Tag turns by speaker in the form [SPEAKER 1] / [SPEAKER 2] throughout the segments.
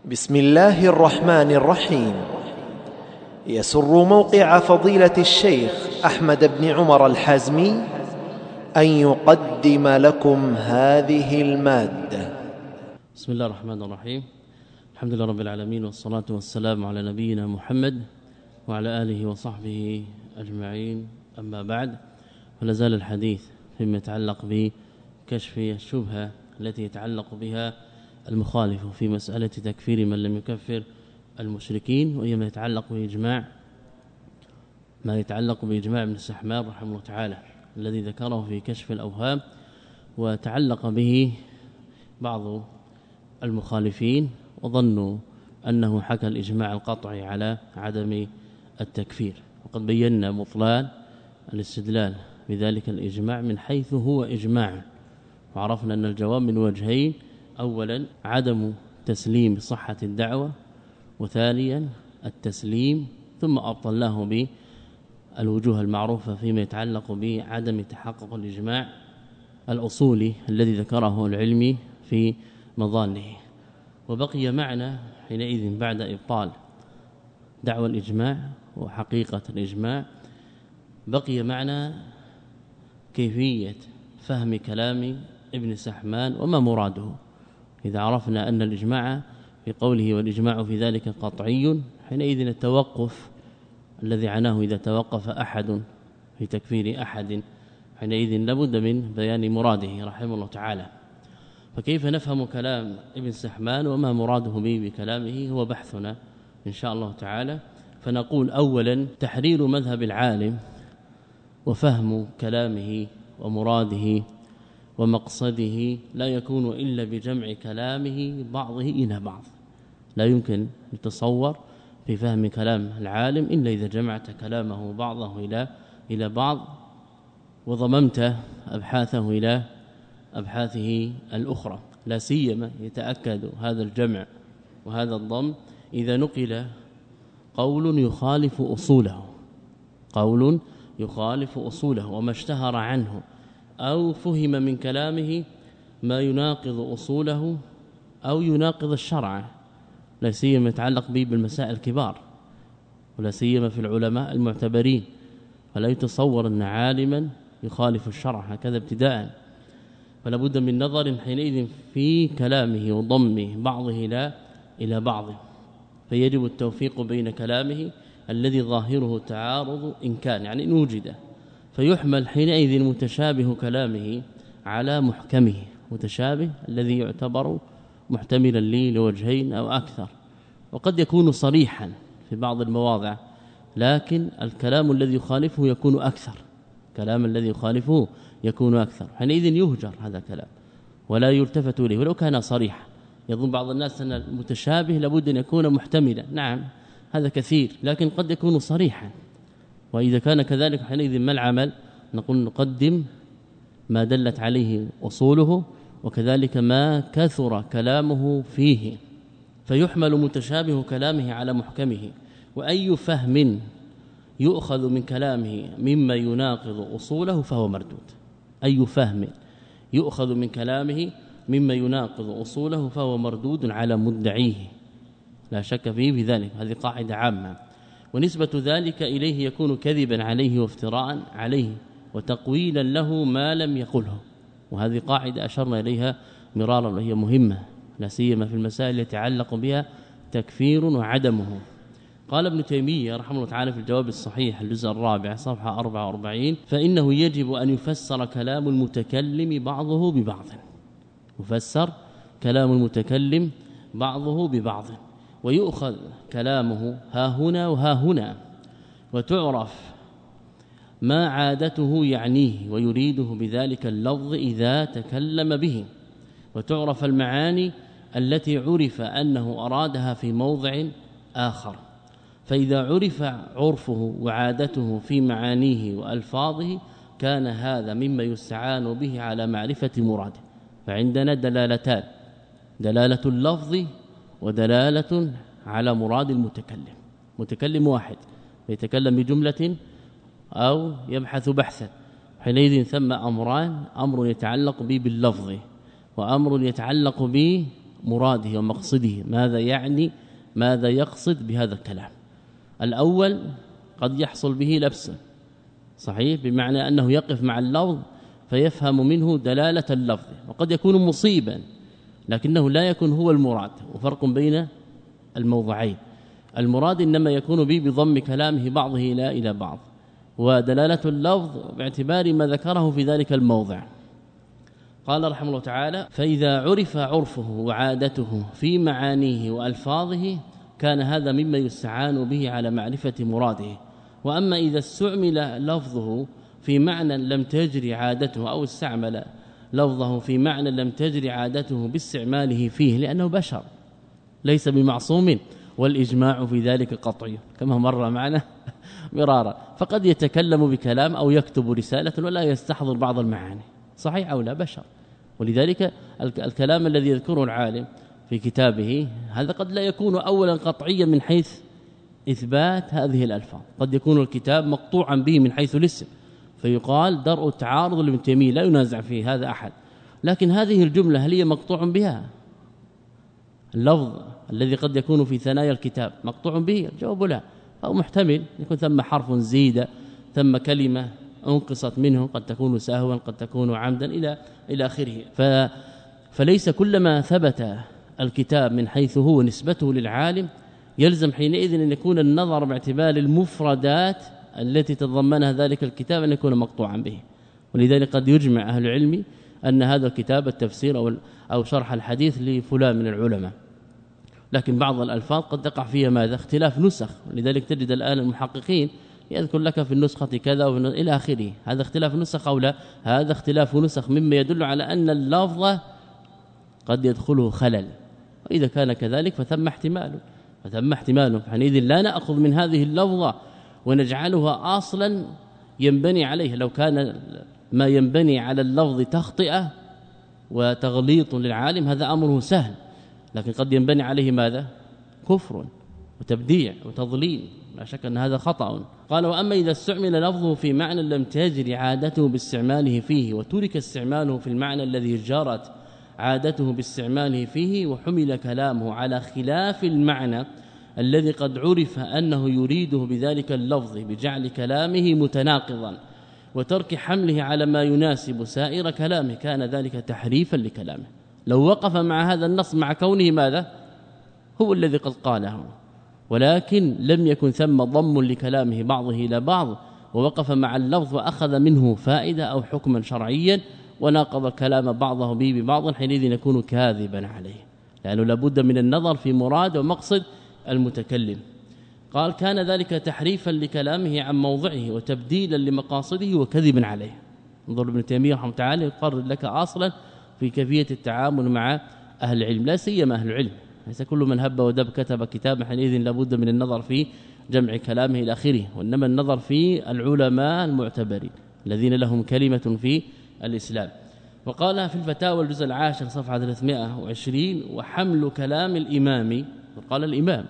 [SPEAKER 1] بسم الله الرحمن الرحيم. يسر موقع فضيلة الشيخ أحمد بن عمر الحازمي أن يقدم لكم هذه المادة.
[SPEAKER 2] بسم الله الرحمن الرحيم. الحمد لله رب العالمين، والصلاة والسلام على نبينا محمد وعلى آله وصحبه أجمعين. أما بعد، فلا زال الحديث فيما يتعلق بكشف الشبهة التي يتعلق بها المخالف في مسألة تكفير من لم يكفر المشركين، وهي ما يتعلق بإجماع ابن السحمان رحمه الله تعالى الذي ذكره في كشف الأوهام، وتعلق به بعض المخالفين وظنوا أنه حكى الإجماع القطعي على عدم التكفير، وقد بينا بطلان الاستدلال بذلك الإجماع من حيث هو إجماع، وعرفنا أن الجواب من وجهين: أولا عدم تسليم بصحة الدعوة، وثانيا التسليم، ثم أبطلناه بالوجوه المعروفة فيما يتعلق بعدم تحقق الإجماع الأصولي الذي ذكره العلمي في مظانه. وبقي معنا حينئذ بعد إبطال دعوى الإجماع وحقيقة الإجماع، بقي معنا كيفية فهم كلام ابن سحمان وما مراده. إذا عرفنا أن الإجماع في قوله والإجماع في ذلك قطعي، حينئذ التوقف الذي عناه إذا توقف أحد في تكفير أحد، حينئذ لابد من بيان مراده رحمه الله تعالى. فكيف نفهم كلام ابن سحمان وما مراده به بكلامه هو بحثنا إن شاء الله تعالى. فنقول أولا: تحرير مذهب العالم وفهم كلامه ومراده ومقصده لا يكون إلا بجمع كلامه بعضه إلى بعض. لا يمكن يتصور في فهم كلام العالم إلا إذا جمعت كلامه بعضه إلى بعض، وضممت أبحاثه إلى أبحاثه الأخرى. لا سيما يتأكد هذا الجمع وهذا الضم إذا نقل قول يخالف أصوله وما اشتهر عنه، أو فهم من كلامه ما يناقض أصوله أو يناقض الشرع، لا سيما يتعلق به بالمسائل الكبار، ولا سيما في العلماء المعتبرين. فلا يتصور أن عالما يخالف الشرع هكذا ابتداء، فلا بد من نظر حينئذ في كلامه وضمه بعضه إلى بعض. فيجب التوفيق بين كلامه الذي ظاهره تعارض إن كان، يعني إن وجد، فيحمل حينئذ متشابه كلامه على محكمه، متشابه الذي يعتبر محتملا لوجهين أو أكثر، وقد يكون صريحا في بعض المواضع، لكن الكلام الذي يخالفه يكون أكثر، حينئذ يهجر هذا الكلام ولا يلتفت إليه ولو كان صريحا. يظن بعض الناس أن المتشابه لابد أن يكون محتملا، نعم هذا كثير، لكن قد يكون صريحا. وإذا كان كذلك حينئذ ما العمل؟ نقول نقدم ما دلت عليه أصوله، وكذلك ما كثر كلامه فيه، فيحمل متشابه كلامه على محكمه. وأي فهم يؤخذ من كلامه مما يناقض أصوله فهو مردود. أي فهم يؤخذ من كلامه مما يناقض أصوله فهو مردود على مدعيه، لا شك فيه بذلك. هذه قاعدة عامة، ونسبة ذلك إليه يكون كذبا عليه وافتراء عليه وتقويلا له ما لم يقله. وهذه قاعدة أشرنا إليها مرارا وهي مهمة، لا سيما في المسائل التي يتعلق بها تكفير وعدمه. قال ابن تيمية رحمه الله تعالى في الجواب الصحيح الجزء الرابع صفحة 44: فإنه يجب أن يفسر كلام المتكلم بعضه ببعض، يفسر كلام المتكلم بعضه ببعض، ويؤخذ كلامه ها هنا وها هنا، وتعرف ما عادته يعنيه ويريده بذلك اللفظ إذا تكلم به، وتعرف المعاني التي عرف أنه أرادها في موضع آخر. فإذا عرف عرفه وعادته في معانيه وألفاظه كان هذا مما يستعان به على معرفة مراده. فعندنا دلالتان: دلالة اللفظ ودلالة على مراد المتكلم. متكلم واحد يتكلم بجملة أو يبحث بحثا، حينئذ ثم أمران: أمر يتعلق به باللفظ، وأمر يتعلق به بمراده ومقصده، ماذا يعني، ماذا يقصد بهذا الكلام. الأول قد يحصل به لبس صحيح، بمعنى أنه يقف مع اللفظ فيفهم منه دلالة اللفظ، وقد يكون مصيبا لكنه لا يكون هو المراد، وفرق بين الموضعين. المراد إنما يكون به بضم كلامه بعضه إلى بعض، ودلالة اللفظ باعتبار ما ذكره في ذلك الموضع. قال رحمه الله تعالى: فإذا عرف عرفه وعادته في معانيه وألفاظه كان هذا مما يستعان به على معرفة مراده. وأما إذا استعمل لفظه في معنى لم تجري عادته، أو استعمل لفظه في معنى لم تجري عادته باستعماله فيه، لأنه بشر ليس بمعصوم، والإجماع في ذلك قطعي كما مر معنا مرارا، فقد يتكلم بكلام أو يكتب رسالة ولا يستحضر بعض المعاني، صحيح أو لا، بشر. ولذلك الكلام الذي يذكره العالم في كتابه هذا قد لا يكون أولا قطعيا من حيث إثبات هذه الألفاظ، قد يكون الكتاب مقطوعا به من حيث الاسم، فيقال درء التعارض لابن تيمية لا ينازع فيه هذا أحد. لكن هذه الجملة هل هي مقطوع بها؟ اللفظ الذي قد يكون في ثنايا الكتاب مقطوع به؟ الجواب لا، أو محتمل يكون ثم حرف زيد، ثم كلمة انقصت منه، قد تكون سهوا، قد تكون عمدا، إلى آخره. فليس كلما ثبت الكتاب من حيث هو نسبته للعالم يلزم حينئذ أن يكون النظر باعتبار المفردات التي تضمنها ذلك الكتاب أن يكون مقطوعا به. ولذلك قد يجمع أهل العلم أن هذا الكتاب التفسير أو شرح الحديث لفلان من العلماء، لكن بعض الألفاظ قد تقع فيها ماذا؟ اختلاف نسخ. لذلك تجد الآن المحققين يذكر لك في النسخة كذا إلى آخره. هذا اختلاف نسخ أو لا؟ هذا اختلاف نسخ، مما يدل على أن اللفظ قد يدخله خلل، وإذا كان كذلك فثم احتمال، فحينئذ لا نأخذ من هذه اللفظة ونجعلها أصلا ينبني عليه. لو كان ما ينبني على اللفظ تخطئة وتغليط للعالم هذا أمره سهل، لكن قد ينبني عليه ماذا؟ كفر وتبديع وتضليل، لا شك أن هذا خطأ. قال: وأما إذا استعمل لفظه في معنى لم تجري عادته باستعماله فيه، وترك استعماله في المعنى الذي جرت عادته باستعماله فيه، وحمل كلامه على خلاف المعنى الذي قد عرف أنه يريده بذلك اللفظ بجعل كلامه متناقضا وترك حمله على ما يناسب سائر كلامه، كان ذلك تحريفا لكلامه. لو وقف مع هذا النص مع كونه ماذا؟ هو الذي قد قاله، ولكن لم يكن ثم ضم لكلامه بعضه إلى بعض، ووقف مع اللفظ وأخذ منه فائدة أو حكما شرعيا وناقض كلام بعضه به ببعض، حينئذ يكون كاذبا عليه، لأنه لابد من النظر في مراد ومقصد المتكلم. قال: كان ذلك تحريفا لكلامه عن موضعه وتبديلا لمقاصده وكذبا عليه. انظر ابن تيمية رحمه الله تعالى يقرر لك اصلا في كيفية التعامل مع أهل العلم، لا سيما أهل العلم، ليس كل من هب ودب كتب كتابا، حينئذ لابد من النظر في جمع كلامه إلى آخره، وإنما النظر في العلماء المعتبرين الذين لهم كلمة في الإسلام. وقال في الفتاوى الجزء العاشر صفحة 320: وحمل كلام الإمام، قال الإمام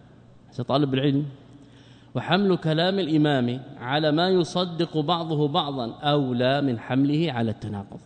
[SPEAKER 2] طالب العلم، وحمل كلام الإمام على ما يصدق بعضه بعضا أولى من حمله على التناقض،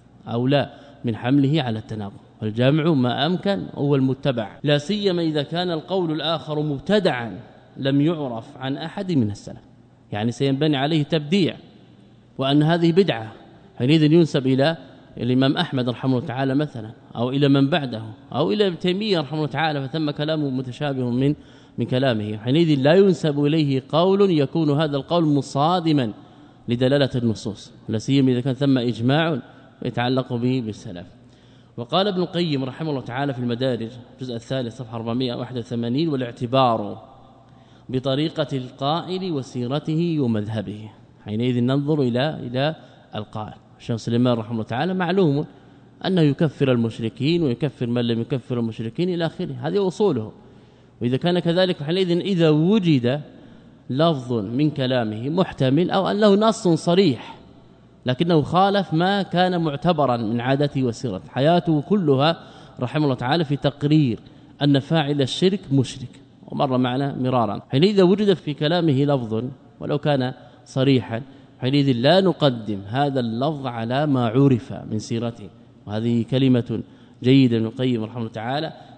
[SPEAKER 2] والجامع ما أمكن هو المتبع، لا سيما إذا كان القول الآخر مبتدعا لم يعرف عن أحد من السلف، يعني سينبني عليه تبديع وأن هذه بدعة، حينئذ ينسب إلى الإمام أحمد رحمه الله تعالى مثلا، أو إلى من بعده، أو إلى ابن تيمية رحمه الله تعالى، فثم كلامه متشابه من كلامه، حينئذ لا ينسب إليه قول يكون هذا القول مصادما لدلالة النصوص، لا سيما إذا كان ثم إجماع يتعلق به بالسلف. وقال ابن القيم رحمه الله تعالى في المدارج الجزء الثالث صفحة 481: والاعتبار بطريقة القائل وسيرته ومذهبه. حينئذ ننظر إلى القائل. الشيخ سليمان رحمه الله تعالى معلوم أنه يكفر المشركين ويكفر من لم يكفر المشركين إلى آخره، هذه أصوله. وإذا كان كذلك حينئذ إذا وجد لفظ من كلامه محتمل أو أنه نص صريح لكنه خالف ما كان معتبرا من عادته وسيرته، حياته كلها رحمه الله تعالى في تقرير أن فاعل الشرك مشرك، ومر معنا مرارا، حينئذ وجد في كلامه لفظ ولو كان صريحا، حينئذ لا نقدم هذا اللفظ على ما عرف من سيرته. وهذه كلمة جيدة ابن القيم رحمه الله تعالى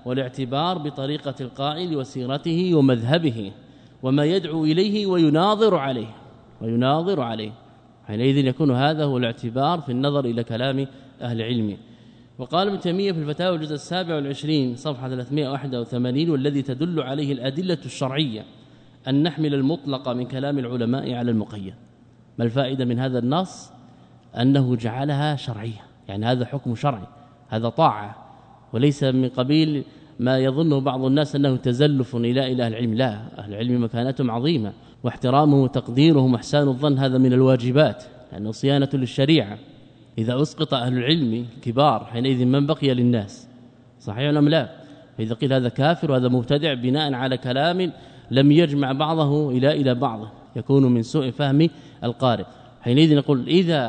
[SPEAKER 2] والاعتبار بطريقة القائل وسيرته ومذهبه وما يدعو إليه ويناظر عليه حينئذ يكون هذا هو الاعتبار في النظر إلى كلام أهل العلم. وقال ابن تيمية في الفتاوى الجزء 27 صفحة 381 والذي تدل عليه الأدلة الشرعية أن نحمل المطلق من كلام العلماء على المقيد. ما الفائدة من هذا النص؟ أنه جعلها شرعية، يعني هذا حكم شرعي، هذا طاعة، وليس من قبيل ما يظنه بعض الناس أنه تزلف إلى أهل العلم. لا، أهل العلم مكانتهم عظيمة، واحترامه وتقديرهم واحسان الظن هذا من الواجبات، لأنه صيانة للشريعة. إذا أسقط أهل العلم الكبار حينئذ من بقي للناس؟ صحيح أم لا؟ فإذا قيل هذا كافر وهذا مبتدع بناء على كلام لم يجمع بعضه إلى بعضه يكون من سوء فهم القارئ. حينئذ نقول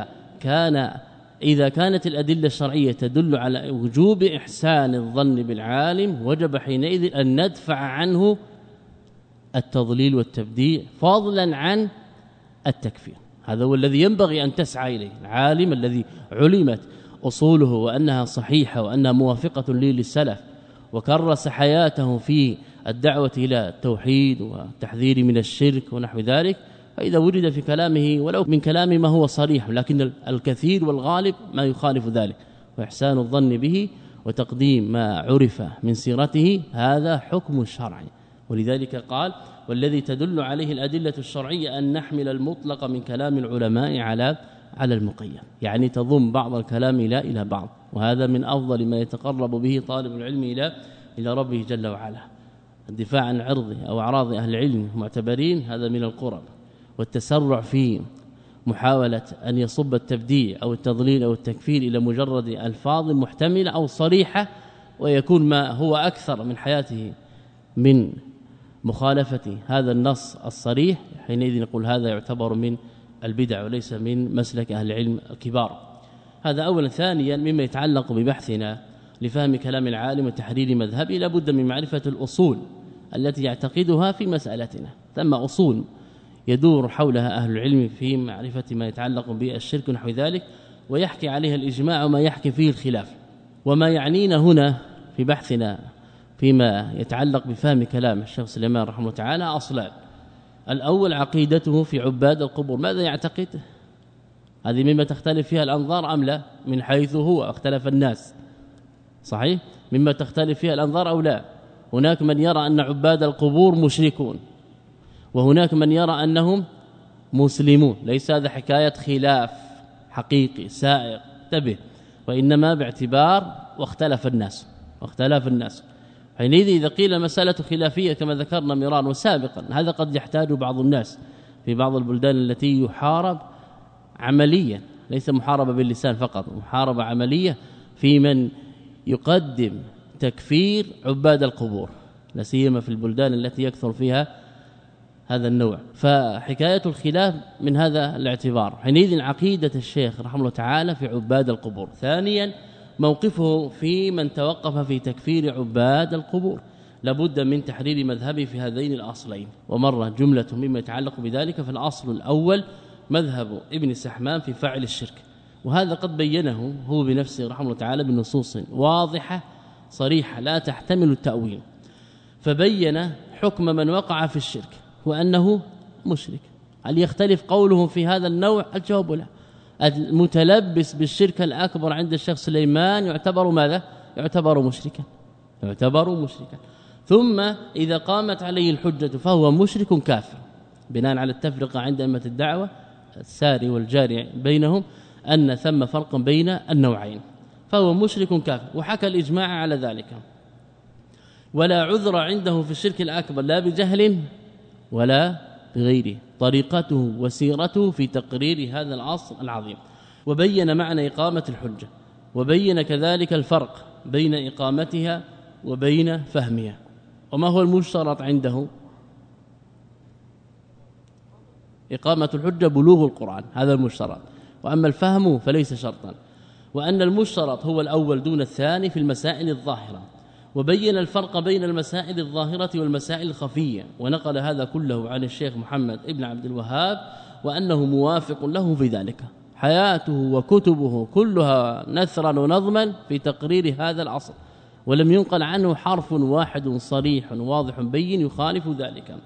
[SPEAKER 2] إذا كانت الأدلة الشرعية تدل على وجوب إحسان الظن بالعالم وجب حينئذ أن ندفع عنه التضليل والتبديع فضلا عن التكفير. هذا هو الذي ينبغي أن تسعى إليه. العالم الذي علمت أصوله وأنها صحيحة وأنها موافقة للسلف وكرس حياته في الدعوة إلى التوحيد والتحذير من الشرك ونحو ذلك، فإذا وجد في كلامه ولو من كلام ما هو صريح لكن الكثير والغالب ما يخالف ذلك، وإحسان الظن به وتقديم ما عرف من سيرته هذا حكم شرعي. ولذلك قال والذي تدل عليه الأدلة الشرعية أن نحمل المطلق من كلام العلماء على المقيد، يعني تضم بعض الكلام إلى بعض، وهذا من أفضل ما يتقرب به طالب العلم إلى ربه جل وعلا. الدفاع عن عرضه أو أعراض أهل العلم معتبرين هذا من القرب، والتسرع في محاولة أن يصب التبديع أو التضليل أو التكفير إلى مجرد ألفاظ محتملة أو صريحة ويكون ما هو أكثر من حياته من مخالفة هذا النص الصريح، حينئذ نقول هذا يعتبر من البدع وليس من مسلك أهل العلم الكبار. هذا أولا. ثانيا مما يتعلق ببحثنا لفهم كلام العالم وتحرير مذهبه لابد من معرفة الأصول التي يعتقدها في مسألتنا. ثم أصول يدور حولها أهل العلم في معرفة ما يتعلق بالشرك ونحو ذلك، ويحكي عليها الإجماع وما يحكي فيه الخلاف. وما يعنينا هنا في بحثنا فيما يتعلق بفهم كلام الشيخ سليمان رحمه الله تعالى أصلان. الأول عقيدته في عباد القبور، ماذا يعتقد؟ هذه مما تختلف فيها الأنظار أم لا؟ من حيث هو اختلف الناس، صحيح؟ مما تختلف فيها الأنظار أو لا؟ هناك من يرى أن عباد القبور مشركون، وهناك من يرى أنهم مسلمون. ليس هذا حكاية خلاف حقيقي سائغ، انتبه، وإنما باعتبار واختلف الناس. حينئذ إذا قيل مسألة خلافية كما ذكرنا مرارا وسابقا، هذا قد يحتاج بعض الناس في بعض البلدان التي يحارب عمليا، ليس محاربة باللسان فقط، محاربة عملية في من يقدم تكفير عباد القبور، لا سيما في البلدان التي يكثر فيها هذا النوع. فحكاية الخلاف من هذا الاعتبار. حينئذ عقيدة الشيخ رحمه الله تعالى في عباد القبور. ثانيا موقفه في من توقف في تكفير عباد القبور، لابد من تحرير مذهبه في هذين الأصلين. ومرة جملة مما يتعلق بذلك. فالأصل الأول مذهب ابن سحمان في فاعل الشرك، وهذا قد بينه هو بنفسه رحمه الله تعالى بنصوص واضحة صريحة لا تحتمل التأويل، فبين حكم من وقع في الشرك وأنه مشرك. هل يختلف قوله في هذا النوع؟ الجواب لا. المتلبس بالشرك الأكبر عند الشيخ سليمان يعتبر ماذا؟ يعتبر مشركا. ثم إذا قامت عليه الحجة فهو مشرك كافر، بناء على التفرقة عند أئمة الدعوة الساري والجاري بينهم أن ثم فرق بين النوعين، فهو مشرك كافر، وحكى الإجماع على ذلك. ولا عذر عنده في الشرك الأكبر لا بجهل ولا بغيره، طريقته وسيرته في تقرير هذا الأصل العظيم. وبين معنى إقامة الحجة، وبين كذلك الفرق بين إقامتها وبين فهمها. وما هو المشترط عنده؟ إقامة الحجة بلوغ القرآن، هذا المشترط، وأما الفهم فليس شرطا. وأن المشترط هو الأول دون الثاني في المسائل الظاهرة، وبين الفرق بين المسائل الظاهرة والمسائل الخفية، ونقل هذا كله عن الشيخ محمد ابن عبد الوهاب، وأنه موافق له في ذلك. حياته وكتبه كلها نثرا ونظما في تقرير هذا الأصل، ولم ينقل عنه حرف واحد صريح واضح بين يخالف ذلك.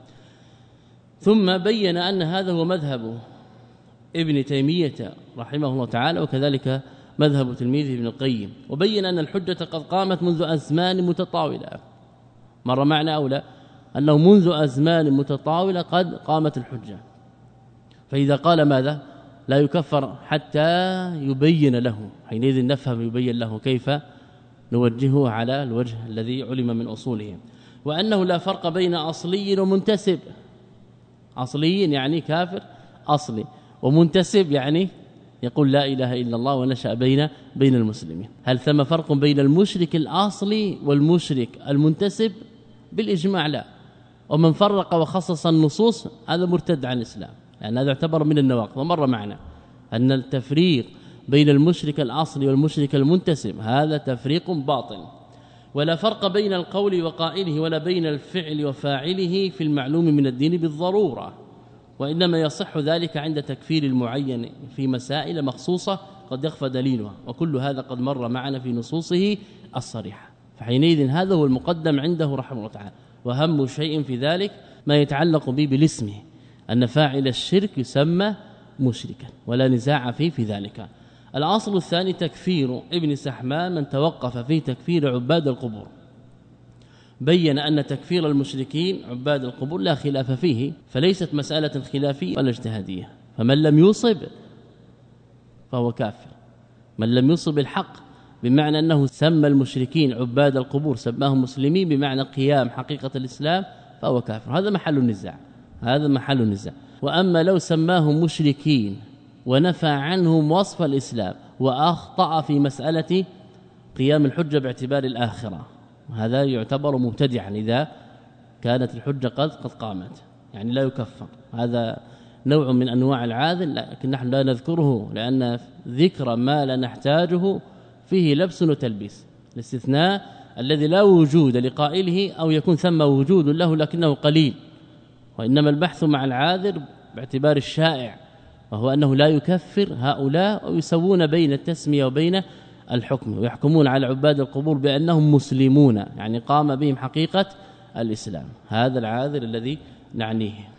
[SPEAKER 2] ثم بين أن هذا هو مذهب ابن تيمية رحمه الله تعالى، وكذلك مذهب تلميذه ابن القيم، وبين أن الحجة قد قامت منذ أزمان متطاولة. مر معنا أو لا أنه منذ أزمان متطاولة قد قامت الحجة. فإذا قال ماذا لا يكفر حتى يبين له، حينئذ نفهم يبين له كيف نوجهه على الوجه الذي علم من أصوله. وأنه لا فرق بين أصلي ومنتسب. أصلي يعني كافر أصلي، ومنتسب يعني يقول لا إله إلا الله ونشأ بين المسلمين. هل ثم فرق بين المشرك الأصلي والمشرك المنتسب؟ بالإجماع لا. ومن فرق وخصص النصوص هذا مرتد عن الإسلام، يعني هذا يعتبر من النواقض. ومر معنا أن التفريق بين المشرك الأصلي والمشرك المنتسب هذا تفريق باطل. ولا فرق بين القول وقائله ولا بين الفعل وفاعله في المعلوم من الدين بالضرورة، وإنما يصح ذلك عند تكفير المعين في مسائل مخصوصة قد يخفى دليلها، وكل هذا قد مر معنا في نصوصه الصريحة. فحينئذ هذا هو المقدم عنده رحمه الله تعالى. وأهم شيء في ذلك ما يتعلق به بالاسم، أن فاعل الشرك يسمى مشركا ولا نزاع فيه في ذلك. الأصل الثاني تكفير ابن سحمان من توقف في تكفير عباد القبور. بين أن تكفير المشركين عباد القبور لا خلاف فيه، فليست مسألة خلافية ولا اجتهادية. فمن لم يصب فهو كافر، من لم يصب الحق بمعنى أنه سمى المشركين عباد القبور سماهم مسلمين بمعنى قيام حقيقة الإسلام فهو كافر. هذا محل النزاع، هذا محل النزاع. وأما لو سماهم مشركين ونفى عنهم وصف الإسلام وأخطأ في مسألة قيام الحجة باعتبار الآخرة، هذا يعتبر مبتدعا إذا كانت الحجة قد قامت، يعني لا يكفر. هذا نوع من أنواع العاذل، لكن نحن لا نذكره لأن ذكر ما لا نحتاجه فيه لبس وتلبيس. الاستثناء الذي لا وجود لقائله أو يكون ثم وجود له لكنه قليل، وإنما البحث مع العاذر باعتبار الشائع، وهو أنه لا يكفر هؤلاء ويسوون بين التسمية وبين الحكم، ويحكمون على عباد القبور بأنهم مسلمون، يعني قام بهم حقيقة الإسلام. هذا العاذر الذي نعنيه.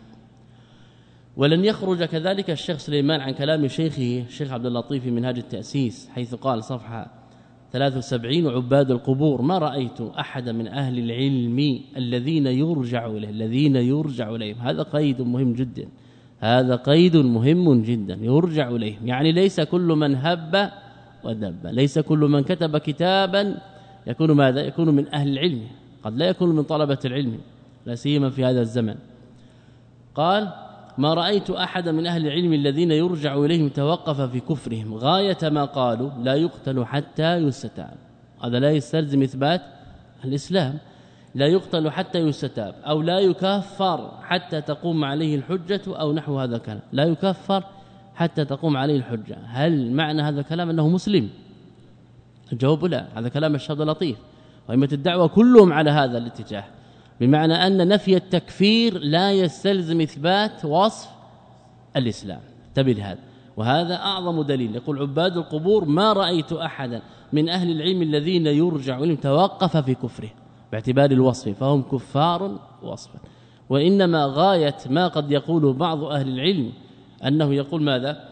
[SPEAKER 2] ولن يخرج كذلك الشيخ سليمان عن كلام شيخه الشيخ عبد اللطيف في منهاج التأسيس، حيث قال صفحة 73: عباد القبور ما رأيت أحد من أهل العلم الذين يرجع إليهم. هذا قيد مهم جدا، هذا قيد مهم جدا، يرجع إليهم، يعني ليس كل من هب ودب، ليس كل من كتب كتابا يكون ماذا؟ يكون من أهل العلم، قد لا يكون من طلبة العلم، لا سيما في هذا الزمن. قال ما رأيت أحد من أهل العلم الذين يرجع إليهم توقف في كفرهم غاية ما قالوا لا يقتل حتى يستتاب. هذا لا يستلزم إثبات الإسلام، لا يقتل حتى يستتاب، أو لا يكفر حتى تقوم عليه الحجة، أو نحو هذا الكلام، لا يكفر حتى تقوم عليه الحجة. هل معنى هذا الكلام أنه مسلم؟ الجواب لا، هذا كلام الشيخ عبد اللطيف وأئمة الدعوة كلهم على هذا الاتجاه، بمعنى أن نفي التكفير لا يستلزم إثبات وصف الإسلام. انتبه هذا، وهذا أعظم دليل. يقول عباد القبور ما رأيت أحدا من أهل العلم الذين يرجع إليهم توقف في كفره باعتبار الوصف، فهم كفار وصفا. وإنما غاية ما قد يقول بعض أهل العلم أنه يقول ماذا؟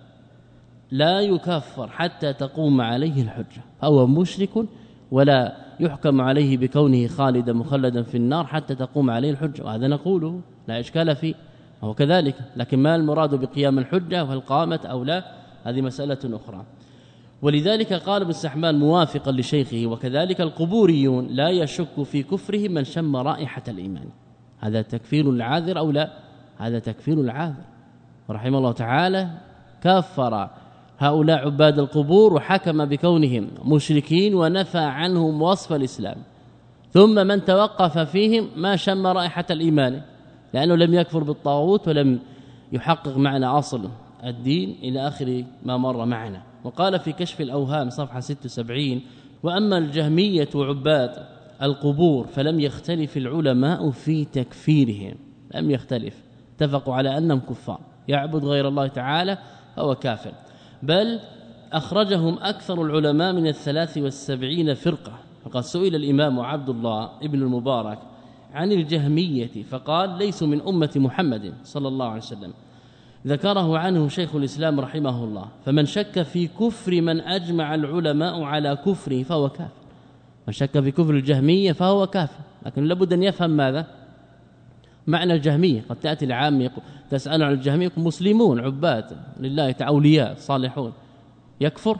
[SPEAKER 2] لا يكفر حتى تقوم عليه الحجة، فهو مشرك ولا يحكم عليه بكونه خالدا مخلدا في النار حتى تقوم عليه الحجة، وهذا نقوله لا إشكال فيه، وهو كذلك. لكن ما المراد بقيام الحجة وهل قامت أو لا، هذه مسألة أخرى. ولذلك قال ابن سحمان موافقا لشيخه وكذلك القبوريون لا يشك في كفره من شم رائحة الإيمان. هذا تكفير العاذر أو لا؟ هذا تكفير العاذر. ورحمه الله تعالى كفر هؤلاء عباد القبور وحكم بكونهم مشركين ونفى عنهم وصف الإسلام. ثم من توقف فيهم ما شم رائحة الإيمان، لأنه لم يكفر بالطاغوت ولم يحقق معنى أصل الدين إلى آخر ما مر معنا. وقال في كشف الأوهام صفحة 76: وأما الجهمية عباد القبور فلم يختلف العلماء في تكفيرهم، لم يختلف، اتفقوا على أنهم كفار، يعبد غير الله تعالى فهو كافر، بل أخرجهم أكثر العلماء من 73 فرقة، فقد سئل الإمام عبد الله ابن المبارك عن الجهمية فقال ليسوا من أمة محمد صلى الله عليه وسلم، ذكره عنه شيخ الإسلام رحمه الله. فمن شك في كفر من أجمع العلماء على كفره فهو كافر. من شك في كفر الجهمية فهو كافر، لكن لابد أن يفهم ماذا معنى الجهمية. قد تأتي العام تسأل عن الجهمية مسلمون عباد لله أولياء صالحون، يكفر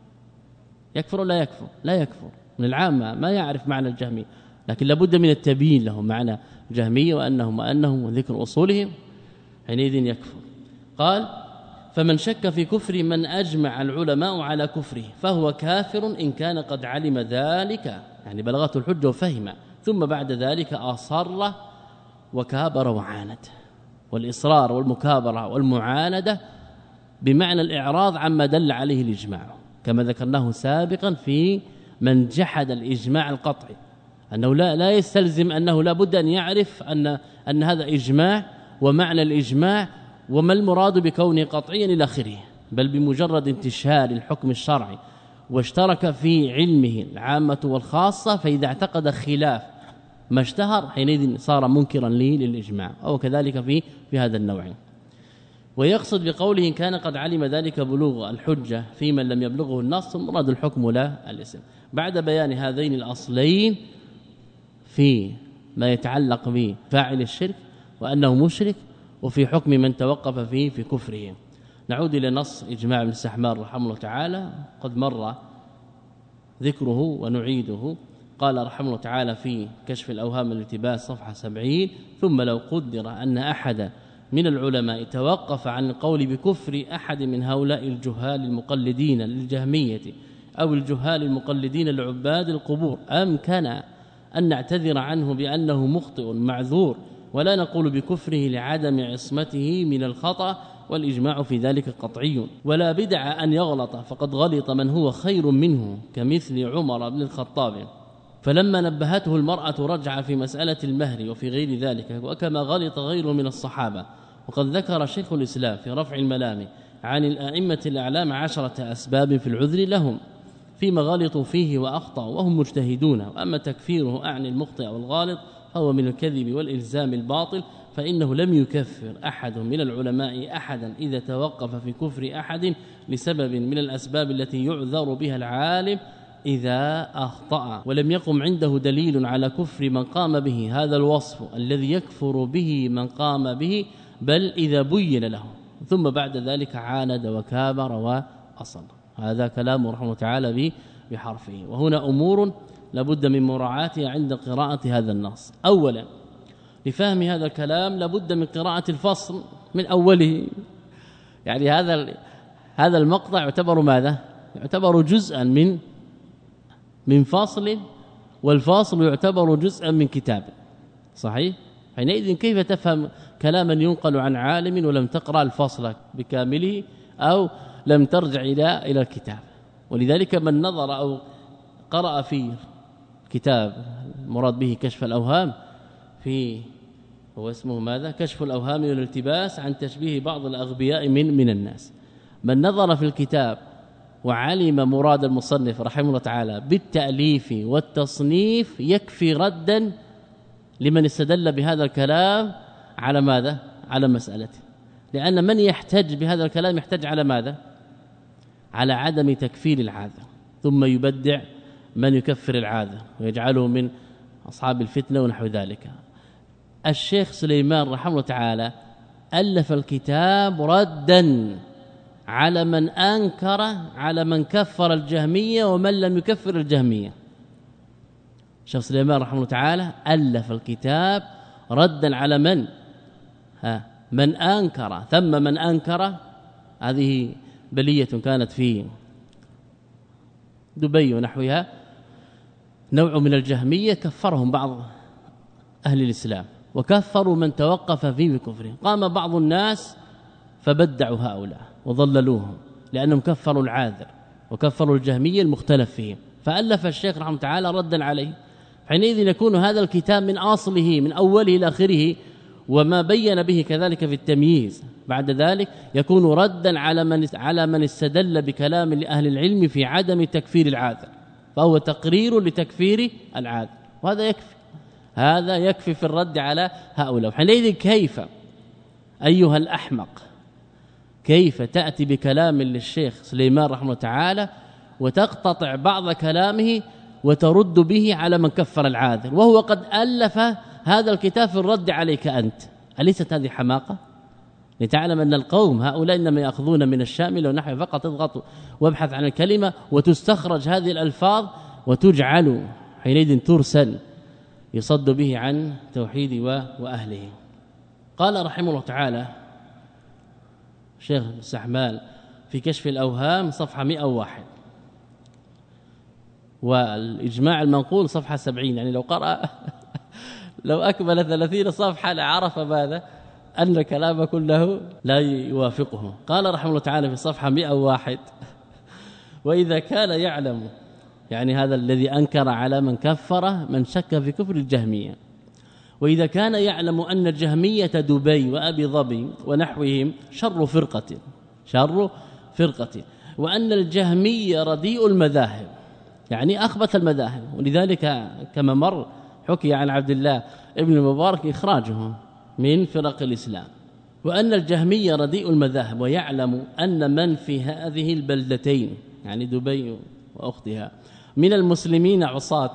[SPEAKER 2] ولا يكفر؟ لا يكفر. من العامة ما يعرف معنى الجهمية، لكن لابد من التبيين له معنى الجهمية وأنهم وذكر أصولهم، حينئذ يكفر. قال فمن شك في كفر من أجمع العلماء على كفره فهو كافر إن كان قد علم ذلك، يعني بلغته الحجة وفهم، ثم بعد ذلك أصر وكابر وعاند. والإصرار والمكابرة والمعاندة بمعنى الإعراض عما دل عليه الإجماع، كما ذكرناه سابقا في من جحد الإجماع القطعي، أنه لا يستلزم أنه لا بد أن يعرف أن هذا إجماع ومعنى الإجماع وما المراد بكونه قطعيا إلى آخره، بل بمجرد انتشار الحكم الشرعي واشترك في علمه العامة والخاصة، فإذا اعتقد خلاف ما اشتهر حينئذ صار منكرا للإجماع، أو كذلك في هذا النوع. ويقصد بقوله إن كان قد علم ذلك بلوغ الحجة في من لم يبلغه النص، مراد الحكم لا الاسم. بعد بيان هذين الأصلين في ما يتعلق بفاعل الشرك وأنه مشرك، وفي حكم من توقف فيه في كفره، نعود إلى نص إجماع ابن السحمار رحمه الله تعالى قد مر ذكره ونعيده. قال رحمه الله تعالى في كشف الأوهام والالتباس صفحة 70: ثم لو قدر أن أحد من العلماء توقف عن القول بكفر أحد من هؤلاء الجهال المقلدين للجهمية أو الجهال المقلدين لعباد القبور، أمكن أن نعتذر عنه بأنه مخطئ معذور، ولا نقول بكفره لعدم عصمته من الخطأ، والإجماع في ذلك قطعي. ولا بدع أن يغلط، فقد غلط من هو خير منه كمثل عمر بن الخطاب، فلما نبهته المرأة رجع في مسألة المهر وفي غير ذلك، وكما غلط غيره من الصحابة. وقد ذكر شيخ الإسلام في رفع الملام عن الأئمة الأعلام 10 أسباب في العذر لهم فيما غلطوا فيه وأخطأوا وهم مجتهدون. وأما تكفيره أعني المخطئ والغالط فهو من الكذب والإلزام الباطل، فإنه لم يكفر أحد من العلماء أحدا إذا توقف في كفر أحد لسبب من الأسباب التي يعذر بها العالم إذا أخطأ، ولم يقم عنده دليل على كفر من قام به هذا الوصف الذي يكفر به من قام به، بل إذا بين له ثم بعد ذلك عاند وكابر وأصل. هذا كلام رحمه تعالى بحرفه. وهنا أمور لابد من مراعاتها عند قراءة هذا النص. أولا لفهم هذا الكلام لابد من قراءة الفصل من أوله، يعني هذا المقطع يعتبر ماذا؟ يعتبر جزءا من فاصل، والفاصل يعتبر جزءا من كتاب، صحيح؟ حينئذ كيف تفهم كلاما ينقل عن عالم ولم تقرأ الفصل بكامله أو لم ترجع إلى الكتاب؟ ولذلك من نظر أو قرأ في كتاب مراد به كشف الأوهام، هو اسمه ماذا؟ كشف الأوهام والالتباس عن تشبيه بعض الأغبياء من الناس، من نظر في الكتاب وعلم مراد المصنف رحمه الله تعالى بالتأليف والتصنيف يكفي ردا لمن استدل بهذا الكلام على ماذا؟ على مسألته. لأن من يحتج بهذا الكلام يحتج على ماذا؟ على عدم تكفير العاذر، ثم يبدع من يكفر العاذر ويجعله من أصحاب الفتنة ونحو ذلك. الشيخ سليمان رحمه الله تعالى ألف الكتاب ردا على من أنكر على من كفر الجهمية ومن لم يكفر الجهمية. الشيخ سليمان رحمه الله تعالى ألف الكتاب ردا على من أنكر، ثم من أنكر هذه بلية كانت في دبي ونحوها، نوع من الجهمية كفرهم بعض أهل الإسلام وكفروا من توقف فيه بكفره. قام بعض الناس فبدعوا هؤلاء وضللوهم لأنهم كفروا العاذر وكفروا الجهمية المختلف فيهم، فألف الشيخ رحمه تعالى ردا عليه. حينئذ يكون هذا الكتاب من أصله من أوله إلى آخره وما بين به كذلك في التمييز بعد ذلك يكون ردا على من استدل بكلام لأهل العلم في عدم تكفير العاذر. فهو تقرير لتكفير العاذر، وهذا يكفي، هذا يكفي في الرد على هؤلاء. حينئذ كيف أيها الأحمق، كيف تأتي بكلام للشيخ سليمان رحمه الله تعالى وتقتطع بعض كلامه وترد به على من كفر العاذر، وهو قد ألف هذا الكتاب في الرد عليك أنت؟ أليست هذه حماقة؟ لتعلم أن القوم هؤلاء إنما يأخذون من الشامل ونحو فقط، اضغط وابحث عن الكلمة وتستخرج هذه الألفاظ وتجعل حينئذ ترسل يصد به عن توحيد وأهله. قال رحمه الله تعالى شيخ السحمال في كشف الأوهام صفحة 101، والإجماع المنقول صفحة 70، يعني لو قرأ لو أكمل 30 صفحة لعرف ماذا؟ أن كلامه كله لا يوافقه. قال رحمه الله تعالى في صفحة 101: وإذا كان يعلم، يعني هذا الذي أنكر على من كفر من شك في كفر الجهمية، وإذا كان يعلم أن الجهمية دبي وأبي ظبي ونحوهم شر فرقة، وأن الجهمية رديء المذاهب، يعني أخبث المذاهب، ولذلك كما مر حكي عن عبد الله ابن المبارك إخراجهم من فرق الإسلام، وأن الجهمية رديء المذاهب، ويعلم أن من في هذه البلدتين يعني دبي وأختها من المسلمين عصاة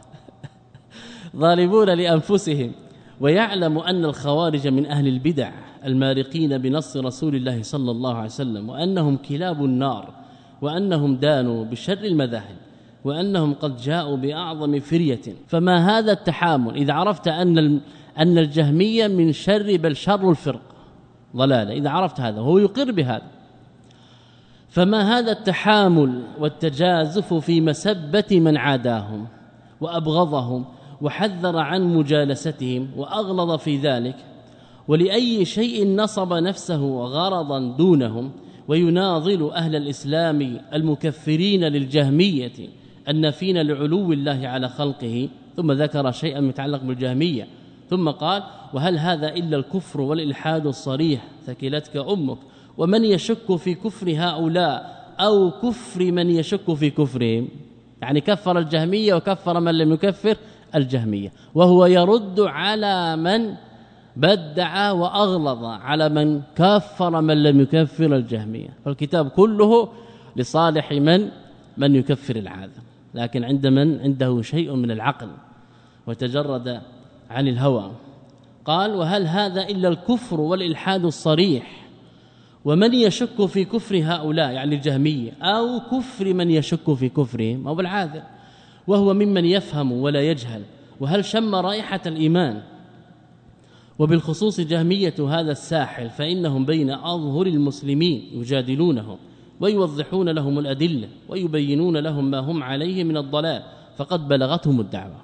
[SPEAKER 2] ظالمون لأنفسهم، ويعلم أن الخوارج من أهل البدع المارقين بنص رسول الله صلى الله عليه وسلم، وأنهم كلاب النار، وأنهم دانوا بشر المذاهب، وأنهم قد جاءوا بأعظم فرية. فما هذا التحامل إذا عرفت أن الجهمية من شر بل شر الفرق ضلالة، إذا عرفت هذا وهو يقر بهذا، فما هذا التحامل والتجازف في مسبة من عاداهم وأبغضهم وحذر عن مجالستهم وأغلظ في ذلك، ولأي شيء نصب نفسه غرضا دونهم، ويناضل أهل الإسلام المكفرين للجهمية النافين لعلو الله على خلقه. ثم ذكر شيئا متعلق بالجهمية، ثم قال: وهل هذا إلا الكفر والإلحاد الصريح، ثكلتك أمك. ومن يشك في كفر هؤلاء أو كفر من يشك في كفرهم، يعني كفر الجهمية وكفر من لم يكفر الجهمية، وهو يرد على من بدع وأغلظ على من كفر من لم يكفر الجهمية. فالكتاب كله لصالح من يكفر العاذر، لكن عند من عنده شيء من العقل وتجرد عن الهوى. قال: وهل هذا إلا الكفر والإلحاد الصريح، ومن يشك في كفر هؤلاء يعني الجهمية أو كفر من يشك في كفرهم أو بالعاذر، وهو ممن يفهم ولا يجهل، وهل شم رائحة الإيمان. وبالخصوص جهمية هذا الساحل فإنهم بين أظهر المسلمين يجادلونهم ويوضحون لهم الأدلة ويبينون لهم ما هم عليه من الضلال، فقد بلغتهم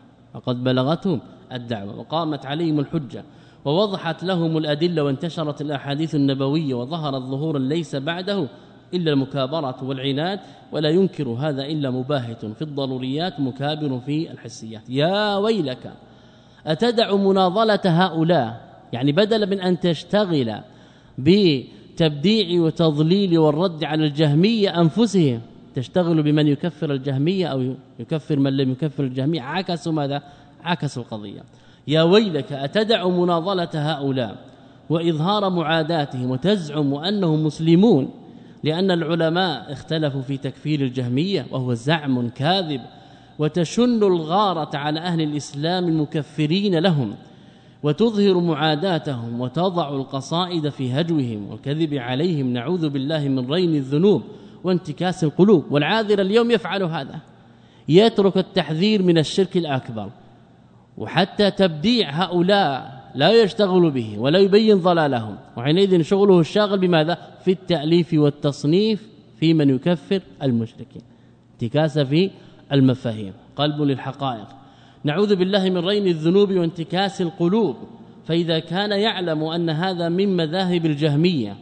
[SPEAKER 2] الدعوة وقامت عليهم الحجة ووضحت لهم الأدلة وانتشرت الأحاديث النبوية وظهرت ظهورا ليس بعده إلا المكابرة والعناد، ولا ينكر هذا إلا مباهت في الضروريات مكابر في الحسيات. يا ويلك أتدع مناضلة هؤلاء، يعني بدلا من أن تشتغل بتبديع وتضليل والرد على الجهمية أنفسهم تشتغل بمن يكفر الجهمية أو يكفر من لم يكفر الجهمية. عكسوا ماذا؟ عكسوا القضية. يا ويلك أتدع مناضلة هؤلاء وإظهار معاداتهم وتزعم أنهم مسلمون، لأن العلماء اختلفوا في تكفير الجهمية وهو زعم كاذب، وتشن الغارة على أهل الإسلام المكفرين لهم وتظهر معاداتهم وتضع القصائد في هجوهم والكذب عليهم، نعوذ بالله من رين الذنوب وانتكاس القلوب. والعاذر اليوم يفعل هذا، يترك التحذير من الشرك الأكبر، وحتى تبديع هؤلاء لا يشتغل به ولا يبين ضلالهم، وحينئذ شغله الشاغل بماذا؟ في التأليف والتصنيف في من يكفر المشركين، انتكاس في المفاهيم، قلب للحقائق. نعوذ بالله من رين الذنوب وانتكاس القلوب. فإذا كان يعلم أن هذا من مذاهب الجهمية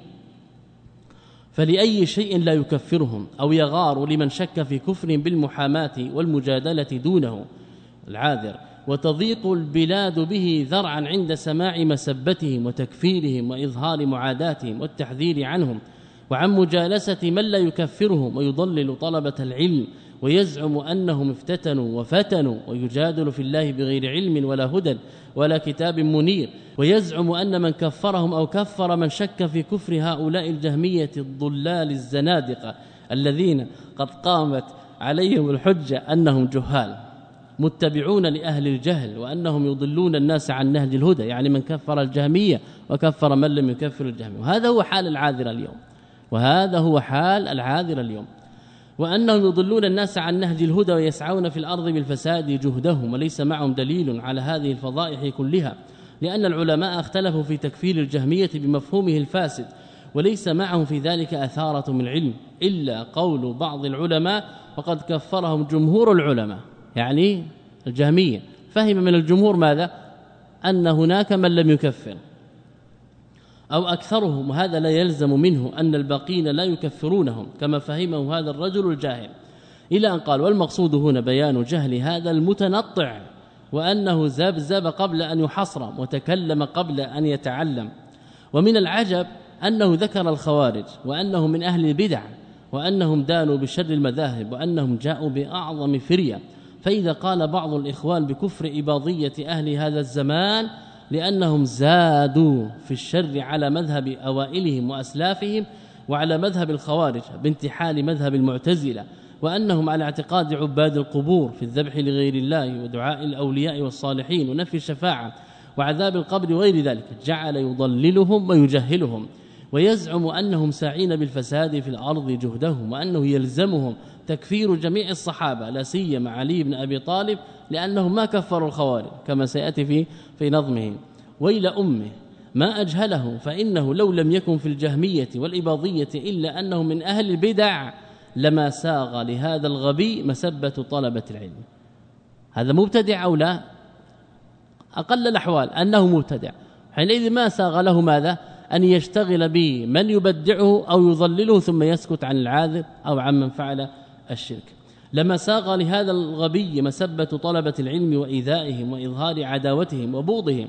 [SPEAKER 2] فلأي شيء لا يكفرهم أو يغار لمن شك في كفرهم بالمحاماة والمجادلة دونه العاذر، وتضيق البلاد به ذرعا عند سماع مسبتهم وتكفيرهم وإظهار معاداتهم والتحذير عنهم وعن مجالسة من لا يكفرهم، ويضلل طلبة العلم ويزعم أنهم افتتنوا وفتنوا ويجادل في الله بغير علم ولا هدى ولا كتاب منير، ويزعم أن من كفرهم أو كفر من شك في كفر هؤلاء الجهمية الضلال الزنادقة الذين قد قامت عليهم الحجة أنهم جهال متبعون لأهل الجهل وأنهم يضلون الناس عن نهج الهدى، يعني من كفر الجهمية وكفر من لم يكفر الجهمية. وهذا هو حال العاذرة اليوم، وهذا هو حال العاذرة اليوم، وأنهم يضلون الناس عن نهج الهدى ويسعون في الأرض بالفساد جهدهم، وليس معهم دليل على هذه الفضائح كلها، لأن العلماء اختلفوا في تكفير الجهمية بمفهومه الفاسد، وليس معهم في ذلك أثارة من علم إلا قول بعض العلماء، وقد كفرهم جمهور العلماء، يعني الجهمية فهم من الجمهور ماذا؟ أن هناك من لم يكفر أو أكثرهم، وهذا لا يلزم منه أن الباقين لا يكفرونهم كما فهمه هذا الرجل الجاهل، إلى أن قال: والمقصود هنا بيان جهل هذا المتنطع، وأنه زبزب قبل أن يحصرم وتكلم قبل أن يتعلم. ومن العجب أنه ذكر الخوارج وأنهم من أهل البدع وأنهم دانوا بشر المذاهب وأنهم جاءوا بأعظم فرية. فإذا قال بعض الإخوان بكفر إباضية أهل هذا الزمان لأنهم زادوا في الشر على مذهب أوائلهم وأسلافهم وعلى مذهب الخوارج بانتحال مذهب المعتزلة، وأنهم على اعتقاد عباد القبور في الذبح لغير الله ودعاء الأولياء والصالحين ونفي الشفاعة وعذاب القبر وغير ذلك، جعل يضللهم ويجهلهم، ويزعم أنهم ساعين بالفساد في الأرض جهدهم، وأنه يلزمهم تكفير جميع الصحابة لا سيما علي بن أبي طالب لأنهم ما كفروا الخوارج كما سيأتي في نظمه. ويل أمه ما أجهله، فإنه لو لم يكن في الجهمية والإباضية إلا أنه من أهل البدع لما ساغ لهذا الغبي مسبة طلبة العلم. هذا مبتدع أو لا؟ أقل الأحوال أنه مبتدع، حينئذ ما ساغ له ماذا؟ أن يشتغل بمن يبدعه أو يضلله ثم يسكت عن العاذر أو عن من فعل الشرك. لما ساغ لهذا الغبي مسبة طلبة العلم وإيذائهم وإظهار عداوتهم وبغضهم،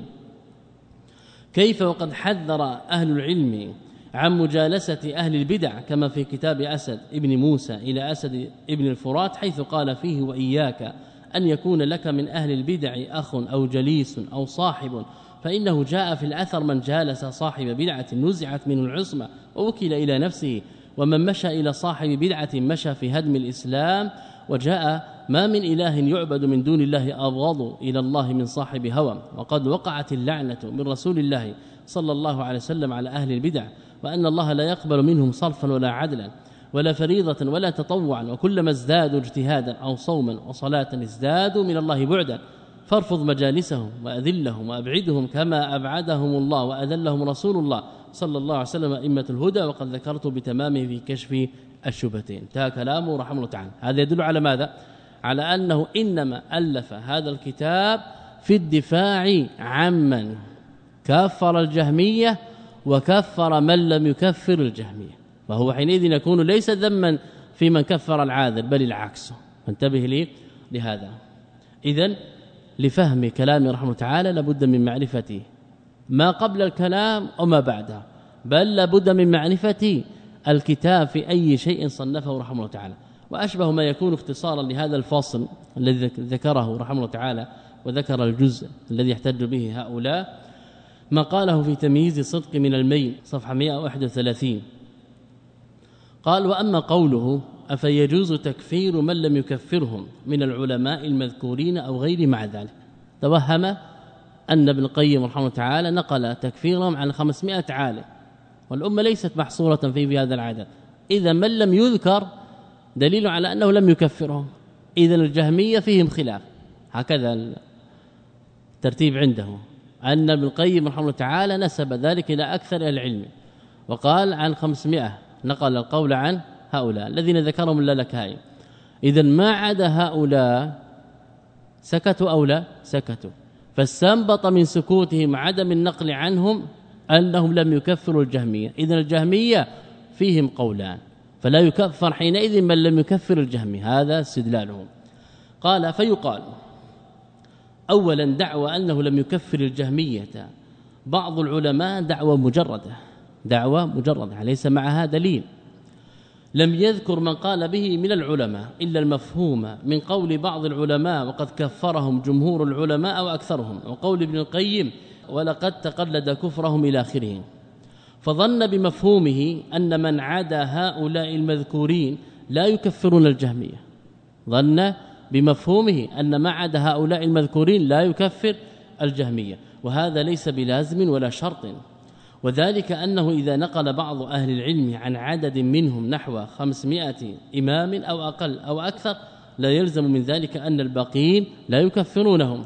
[SPEAKER 2] كيف وقد حذر أهل العلم عن مجالسة أهل البدع كما في كتاب أسد ابن موسى إلى أسد ابن الفرات، حيث قال فيه: وإياك أن يكون لك من أهل البدع أخ أو جليس أو صاحب، فإنه جاء في الأثر من جالس صاحب بدعة نزعت منه العصمة ووكل إلى نفسه، ومن مشى إلى صاحب بدعة مشى في هدم الإسلام، وجاء ما من إله يعبد من دون الله أبغض إلى الله من صاحب هوى، وقد وقعت اللعنة من رسول الله صلى الله عليه وسلم على أهل البدع، وأن الله لا يقبل منهم صرفا ولا عدلا ولا فريضة ولا تطوعا، وكلما ازدادوا اجتهادا أو صوما وصلاة ازدادوا من الله بعدا، فارفض مجالسهم وأذلهم وأبعدهم كما أبعدهم الله وأذلهم رسول الله صلى الله عليه وسلم أئمة الهدى، وقد ذكرت بتمامه في كشف الشبهتين. انتهى كلامه رحمه الله تعالى. هذا يدل على ماذا؟ على أنه إنما ألف هذا الكتاب في الدفاع عمن كفر الجهمية وكفر من لم يكفر الجهمية، فهو حينئذ يكون ليس ذما في من كفر العاذر بل العكس. فانتبه لي لهذا. إذن لفهم كلامه رحمه تعالى لابد من معرفة ما قبل الكلام وما بعده، بل لابد من معرفة الكتاب في أي شيء صنفه رحمه الله تعالى. وأشبه ما يكون اختصارا لهذا الفصل الذي ذكره رحمه الله تعالى وذكر الجزء الذي يحتج به هؤلاء ما قاله في تمييز صدق من الميل صفحة 131. قال: وأما قوله أفيجوز تكفير من لم يكفرهم من العلماء المذكورين أو غير مع ذلك، توهم أن ابن القيم رحمه الله تعالى نقل تكفيرهم عن 500 عالم، والأمة ليست محصورة في هذا العدد. إذا من لم يذكر دليل على أنه لم يكفرهم، إذا الجهمية فيهم خلاف. هكذا الترتيب عنده، أن ابن القيم رحمه الله تعالى نسب ذلك إلى أكثر العلم وقال عن 500، نقل القول عن هؤلاء الذين ذكرهم اللالكائي. إذا ما عدا هؤلاء سكتوا أو لا سكتوا، فاستنبط من سكوتهم عدم النقل عنهم أنهم لم يكفروا الجهمية. إذن الجهمية فيهم قولان، فلا يكفر حينئذ من لم يكفر الجهمية، هذا استدلالهم. قال: فيقال أولا دعوى أنه لم يكفر الجهمية بعض العلماء دعوى مجردة ليس معها دليل، لم يذكر من قال به من العلماء إلا المفهوم من قول بعض العلماء وقد كفرهم جمهور العلماء وأكثرهم، وقول ابن القيم ولقد تقلد كفرهم إلى آخره. فظن بمفهومه أن من عدا هؤلاء المذكورين لا يكفرون الجهمية، ظن بمفهومه أن ما عدا هؤلاء المذكورين لا يكفر الجهمية، وهذا ليس بلازم ولا شرط، وذلك أنه إذا نقل بعض أهل العلم عن عدد منهم نحو 500 إمام أو أقل أو أكثر لا يلزم من ذلك أن الباقين لا يكفرونهم.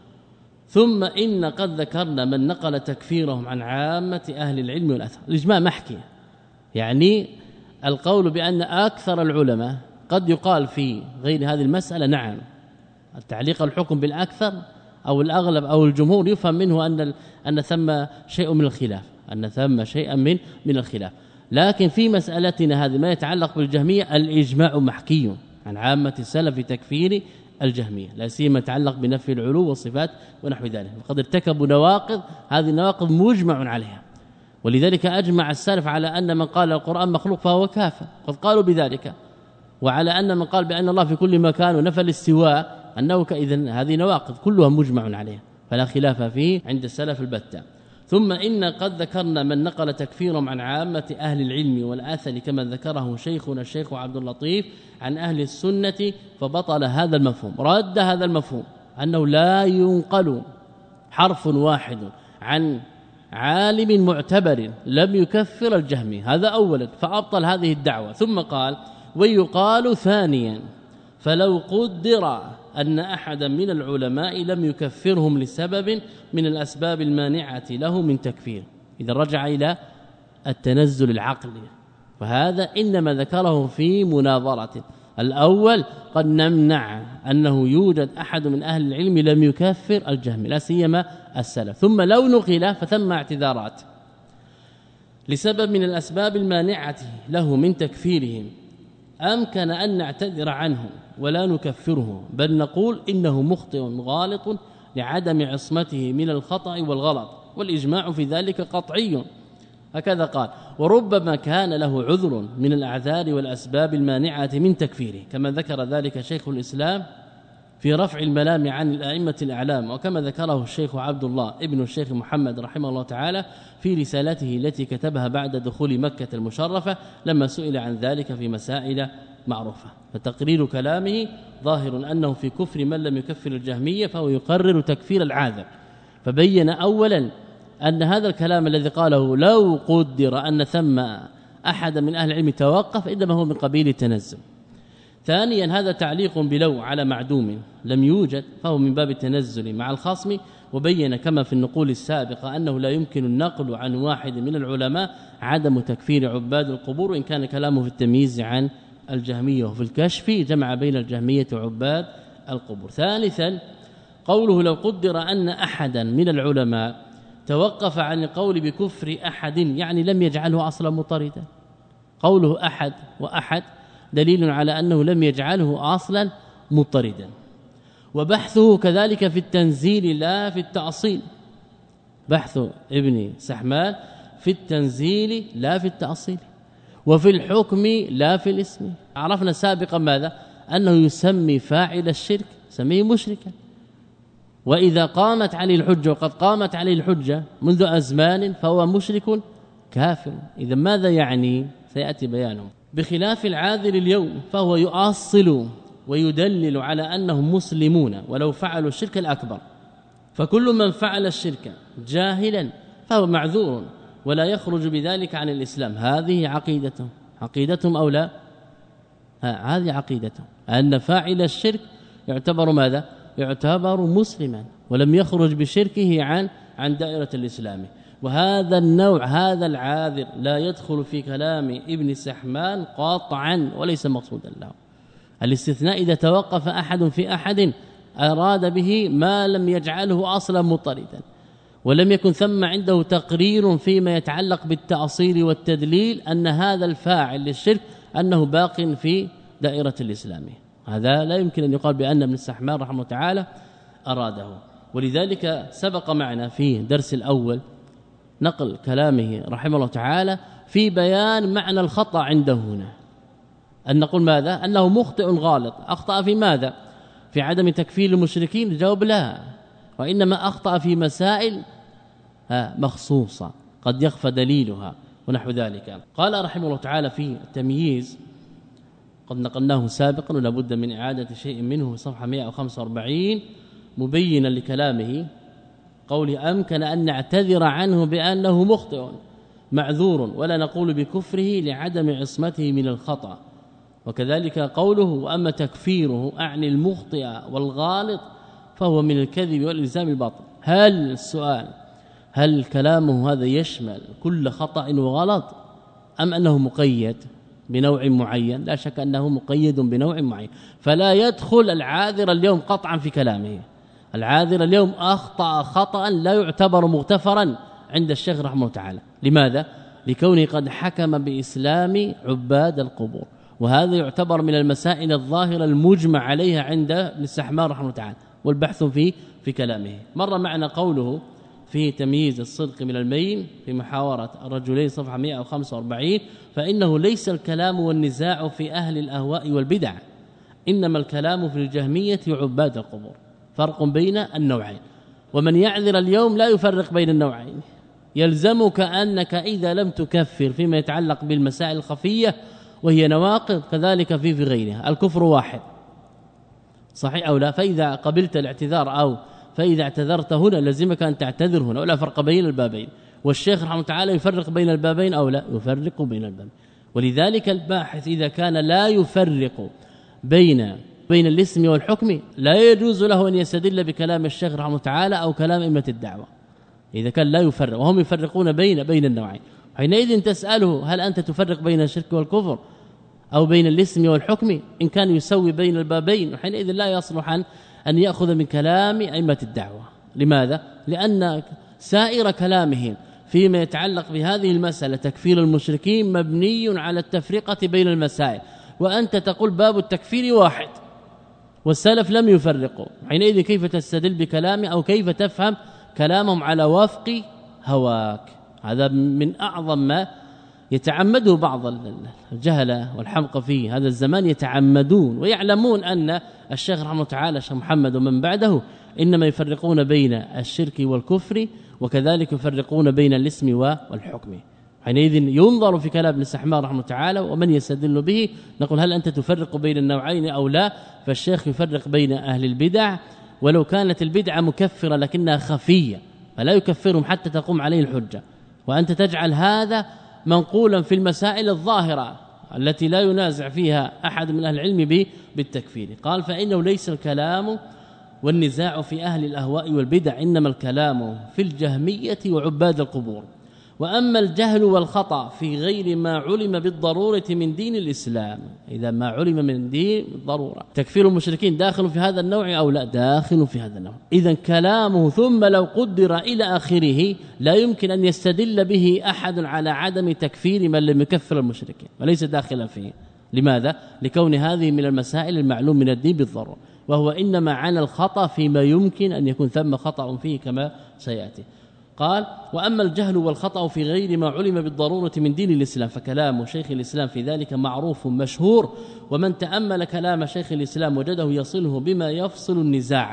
[SPEAKER 2] ثم إن قد ذكرنا من نقل تكفيرهم عن عامة أهل العلم والأثر. الإجماع محكي، يعني القول بأن أكثر العلماء قد يقال في غير هذه المسألة نعم، التعليق الحكم بالأكثر أو الأغلب أو الجمهور يفهم منه أن ثم شيء من الخلاف، أن ثم شيئا من الخلاف، لكن في مسألتنا هذه ما يتعلق بالجهمية الإجماع محكي عن عامة السلف في تكفير الجهمية، لا سيما يتعلق بنفي العلو والصفات ونحو ذلك، وقد ارتكبوا نواقض، هذه النواقض مجمع عليها، ولذلك أجمع السلف على أن من قال القرآن مخلوق فهو كافر، قد قالوا بذلك، وعلى أن من قال بأن الله في كل مكان ونفى الاستواء أنه إذن هذه نواقض كلها مجمع عليها فلا خلاف فيه عند السلف البتة. ثم إن قد ذكرنا من نقل تكفيرهم عن عامة أهل العلم والأثر كما ذكره شيخنا الشيخ عبد اللطيف عن أهل السنة، فبطل هذا المفهوم، رد هذا المفهوم أنه لا ينقل حرف واحد عن عالم معتبر لم يكفر الجهمي، هذا أولا، فأبطل هذه الدعوة. ثم قال ويقال ثانيا فلو قدر أن أحدا من العلماء لم يكفرهم لسبب من الأسباب المانعة له من تكفير، إذا رجع إلى التنزل العقلي، فهذا إنما ذكره في مناظرة. الأول قد نمنع أنه يوجد أحد من أهل العلم لم يكفر الجهم لا سيما السلف، ثم لو نقل فثم اعتذارات لسبب من الأسباب المانعة له من تكفيرهم، أمكن أن نعتذر عنه ولا نكفره، بل نقول إنه مخطئ غالط لعدم عصمته من الخطأ والغلط، والإجماع في ذلك قطعي. هكذا قال وربما كان له عذر من الأعذار والأسباب المانعة من تكفيره، كما ذكر ذلك شيخ الإسلام في رفع الملام عن الأئمة الأعلام، وكما ذكره الشيخ عبد الله ابن الشيخ محمد رحمه الله تعالى في رسالته التي كتبها بعد دخول مكة المشرفة لما سئل عن ذلك في مسائل معروفة. فتقرير كلامه ظاهر أنه في كفر من لم يكفر الجهمية، فهو يقرر تكفير العاذر، فبين أولا أن هذا الكلام الذي قاله لو قدر أن ثم أحد من أهل العلم توقف إنما هو من قبيل التنزل. ثانيا هذا تعليق بلو على معدوم لم يوجد، فهو من باب التنزل مع الخصم، وبين كما في النقول السابقة أنه لا يمكن النقل عن واحد من العلماء عدم تكفير عباد القبور، وإن كان كلامه في التمييز عن الجهمية، وفي الكشف جمع بين الجهمية وعباد القبور. ثالثا قوله لو قدر أن أحدا من العلماء توقف عن القول بكفر أحد، يعني لم يجعله أصلا مطردا، قوله أحد وأحد دليل على أنه لم يجعله أصلا مطردا. وبحثه كذلك في التنزيل لا في التأصيل، بحث ابن سحمان في التنزيل لا في التأصيل، وفي الحكم لا في الاسم. عرفنا سابقا ماذا؟ أنه يسمي فاعل الشرك سميه مشركا، وإذا قامت عليه الحجة وقد قامت عليه الحجة منذ أزمان فهو مشرك كافر. إذا ماذا يعني؟ سيأتي بيانه. بخلاف العاذر اليوم فهو يؤصل ويدلل على أنهم مسلمون ولو فعلوا الشرك الأكبر، فكل من فعل الشرك جاهلا فهو معذور ولا يخرج بذلك عن الإسلام. هذه عقيدتهم أو لا؟ هذه عقيدتهم، أن فاعل الشرك يعتبر ماذا؟ يعتبر مسلما ولم يخرج بشركه عن دائرة الإسلام. وهذا النوع هذا العاذر لا يدخل في كلام ابن سحمان قاطعا وليس مقصودا له. الاستثناء إذا توقف أحد في أحد أراد به ما لم يجعله أصلا مطردا، ولم يكن ثم عنده تقرير فيما يتعلق بالتأصيل والتدليل أن هذا الفاعل للشرك أنه باق في دائرة الإسلام. هذا لا يمكن أن يقال بأن ابن السحمان رحمه الله تعالى أراده. ولذلك سبق معنا في درس الأول نقل كلامه رحمه الله تعالى في بيان معنى الخطأ عنده هنا، أن نقول ماذا؟ أنه مخطئ غالط. أخطأ في ماذا؟ في عدم تكفير المشركين؟ الجواب لا، وإنما أخطأ في مسائل مخصوصة قد يخفى دليلها ونحو ذلك. قال رحمه الله تعالى في التمييز، قد نقلناه سابقا ولا بد من إعادة شيء منه، في صفحة 145 مبينا لكلامه قول أمكن أن نعتذر عنه بأنه مخطئ معذور ولا نقول بكفره لعدم عصمته من الخطأ. وكذلك قوله وأما تكفيره أعني المخطئ والغالط فهو من الكذب والإلزام الباطل. هل السؤال هل كلامه هذا يشمل كل خطأ وغلط أم أنه مقيد بنوع معين؟ لا شك أنه مقيد بنوع معين، فلا يدخل العاذر اليوم قطعا في كلامه. العاذر اليوم أخطأ خطأ لا يعتبر مغتفرا عند الشيخ رحمه الله تعالى. لماذا؟ لكونه قد حكم بإسلام عباد القبور، وهذا يعتبر من المسائل الظاهرة المجمع عليها عند ابن السحمان رحمه الله تعالى، والبحث في كلامه. مر معنا قوله في تمييز الصدق من المين في محاورة الرجلين صفحة 145 فإنه ليس الكلام والنزاع في أهل الأهواء والبدع، إنما الكلام في الجهمية وعباد القبور. فرق بين النوعين، ومن يعذر اليوم لا يفرق بين النوعين. يلزمك أنك إذا لم تكفر فيما يتعلق بالمسائل الخفية وهي نواقض كذلك في غيرها، الكفر واحد صحيح أو لا؟ فإذا قبلت الاعتذار أو فإذا اعتذرت هنا لازمك أن تعتذر هنا، ولا فرق بين البابين. والشيخ رحمه الله تعالى يفرق بين البابين أو لا؟ يفرق بين البابين. ولذلك الباحث إذا كان لا يفرق بين الاسم والحكم لا يجوز له أن يستدل بكلام الشيخ رحمه الله تعالى أو كلام أئمة الدعوة إذا كان لا يفرق، وهم يفرقون بين النوعين. حينئذ تسأله هل أنت تفرق بين الشرك والكفر أو بين الاسم والحكم؟ إن كان يسوي بين البابين حينئذ لا يصلح أن يأخذ من كلام أئمة الدعوة. لماذا؟ لأن سائر كلامهم فيما يتعلق بهذه المسألة تكفير المشركين مبني على التفرقة بين المسائل، وأنت تقول باب التكفير واحد والسلف لم يفرقوا. حينئذ كيف تستدل بكلامه أو كيف تفهم كلامهم على وفق هواك؟ هذا من أعظم ما يتعمده بعض الجهلة والحمقى في هذا الزمان، يتعمدون ويعلمون أن الشيخ رحمه الله تعالى الشيخ محمد ومن بعده إنما يفرقون بين الشرك والكفر، وكذلك يفرقون بين الاسم والحكم. حينئذ ينظر في كلام ابن السحمان رحمه الله تعالى ومن يستدل به، نقول هل أنت تفرق بين النوعين أو لا؟ فالشيخ يفرق بين أهل البدع ولو كانت البدعة مكفرة لكنها خفية فلا يكفرهم حتى تقوم عليه الحجة، وأنت تجعل هذا منقولا في المسائل الظاهرة التي لا ينازع فيها أحد من أهل العلم بالتكفير. قال فإنه ليس الكلام والنزاع في أهل الأهواء والبدع، إنما الكلام في الجهمية وعباد القبور. وأما الجهل والخطأ في غير ما علم بالضرورة من دين الإسلام، إذا ما علم من دين بالضرورة، تكفير المشركين داخل في هذا النوع أو لا؟ داخل في هذا النوع. إذن كلامه ثم لو قدر إلى آخره لا يمكن أن يستدل به أحد على عدم تكفير من لم يكفر المشركين، وليس داخلا فيه. لماذا؟ لكون هذه من المسائل المعلوم من الدين بالضرورة، وهو إنما عن الخطأ فيما يمكن أن يكون ثم خطأ فيه كما سيأتي. قال وأما الجهل والخطأ في غير ما علم بالضرورة من دين الإسلام فكلام شيخ الإسلام في ذلك معروف مشهور، ومن تأمل كلام شيخ الإسلام وجده يصله بما يفصل النزاع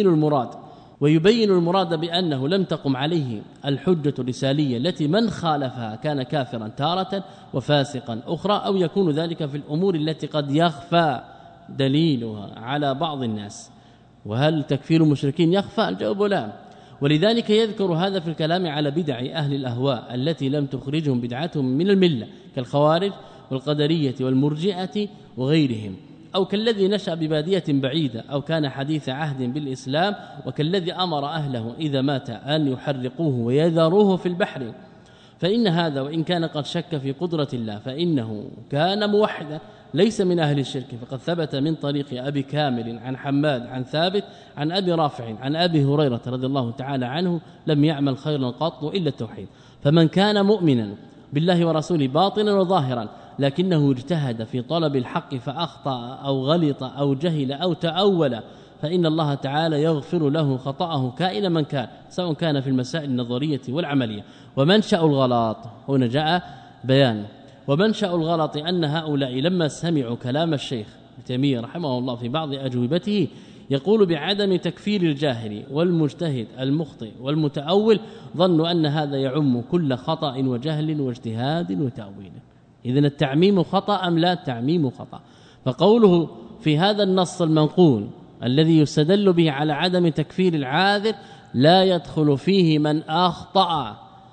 [SPEAKER 2] ويبين المراد بأنه لم تقم عليه الحجة الرسالية التي من خالفها كان كافرا تارة وفاسقا أخرى، أو يكون ذلك في الأمور التي قد يخفى دليلها على بعض الناس. وهل تكفير المشركين يخفى؟ الجواب لا. ولذلك يذكر هذا في الكلام على بدع أهل الأهواء التي لم تخرجهم بدعتهم من الملة كالخوارج والقدرية والمرجئة وغيرهم، أو كالذي نشأ ببادية بعيدة أو كان حديث عهد بالإسلام، وكالذي أمر أهله إذا مات أن يحرقوه ويذروه في البحر. فإن هذا وإن كان قد شك في قدرة الله فإنه كان موحدا ليس من أهل الشرك، فقد ثبت من طريق أبي كامل عن حماد عن ثابت عن أبي رافع عن أبي هريرة رضي الله تعالى عنه لم يعمل خيرا قط إلا التوحيد. فمن كان مؤمنا بالله ورسوله باطنا وظاهرا لكنه اجتهد في طلب الحق فأخطأ أو غلط أو جهل أو تأول، فإن الله تعالى يغفر له خطأه كائن من كان، سواء كان في المسائل النظرية والعملية. ومنشأ الغلط هنا جاء بيان ومنشأ الغلط أن هؤلاء لما سمعوا كلام الشيخ ابن تيمية رحمه الله في بعض أجوبته يقول بعدم تكفير الجاهل والمجتهد المخطئ والمتأول، ظنوا أن هذا يعم كل خطأ وجهل واجتهاد وتأويل. إذن التعميم خطأ أم لا؟ التعميم خطأ. فقوله في هذا النص المنقول الذي يستدل به على عدم تكفير العاذر لا يدخل فيه من أخطأ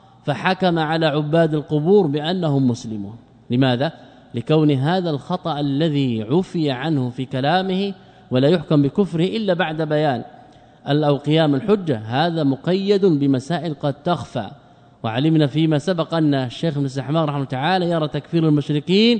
[SPEAKER 2] فحكم على عباد القبور بأنهم مسلمون. لماذا؟ لكون هذا الخطأ الذي عفي عنه في كلامه ولا يحكم بكفره إلا بعد بيان أو قيام الحجة، هذا مقيد بمسائل قد تخفى. وعلمنا فيما سبق أن الشيخ ابن السحمان رحمه الله تعالى يرى تكفير المشركين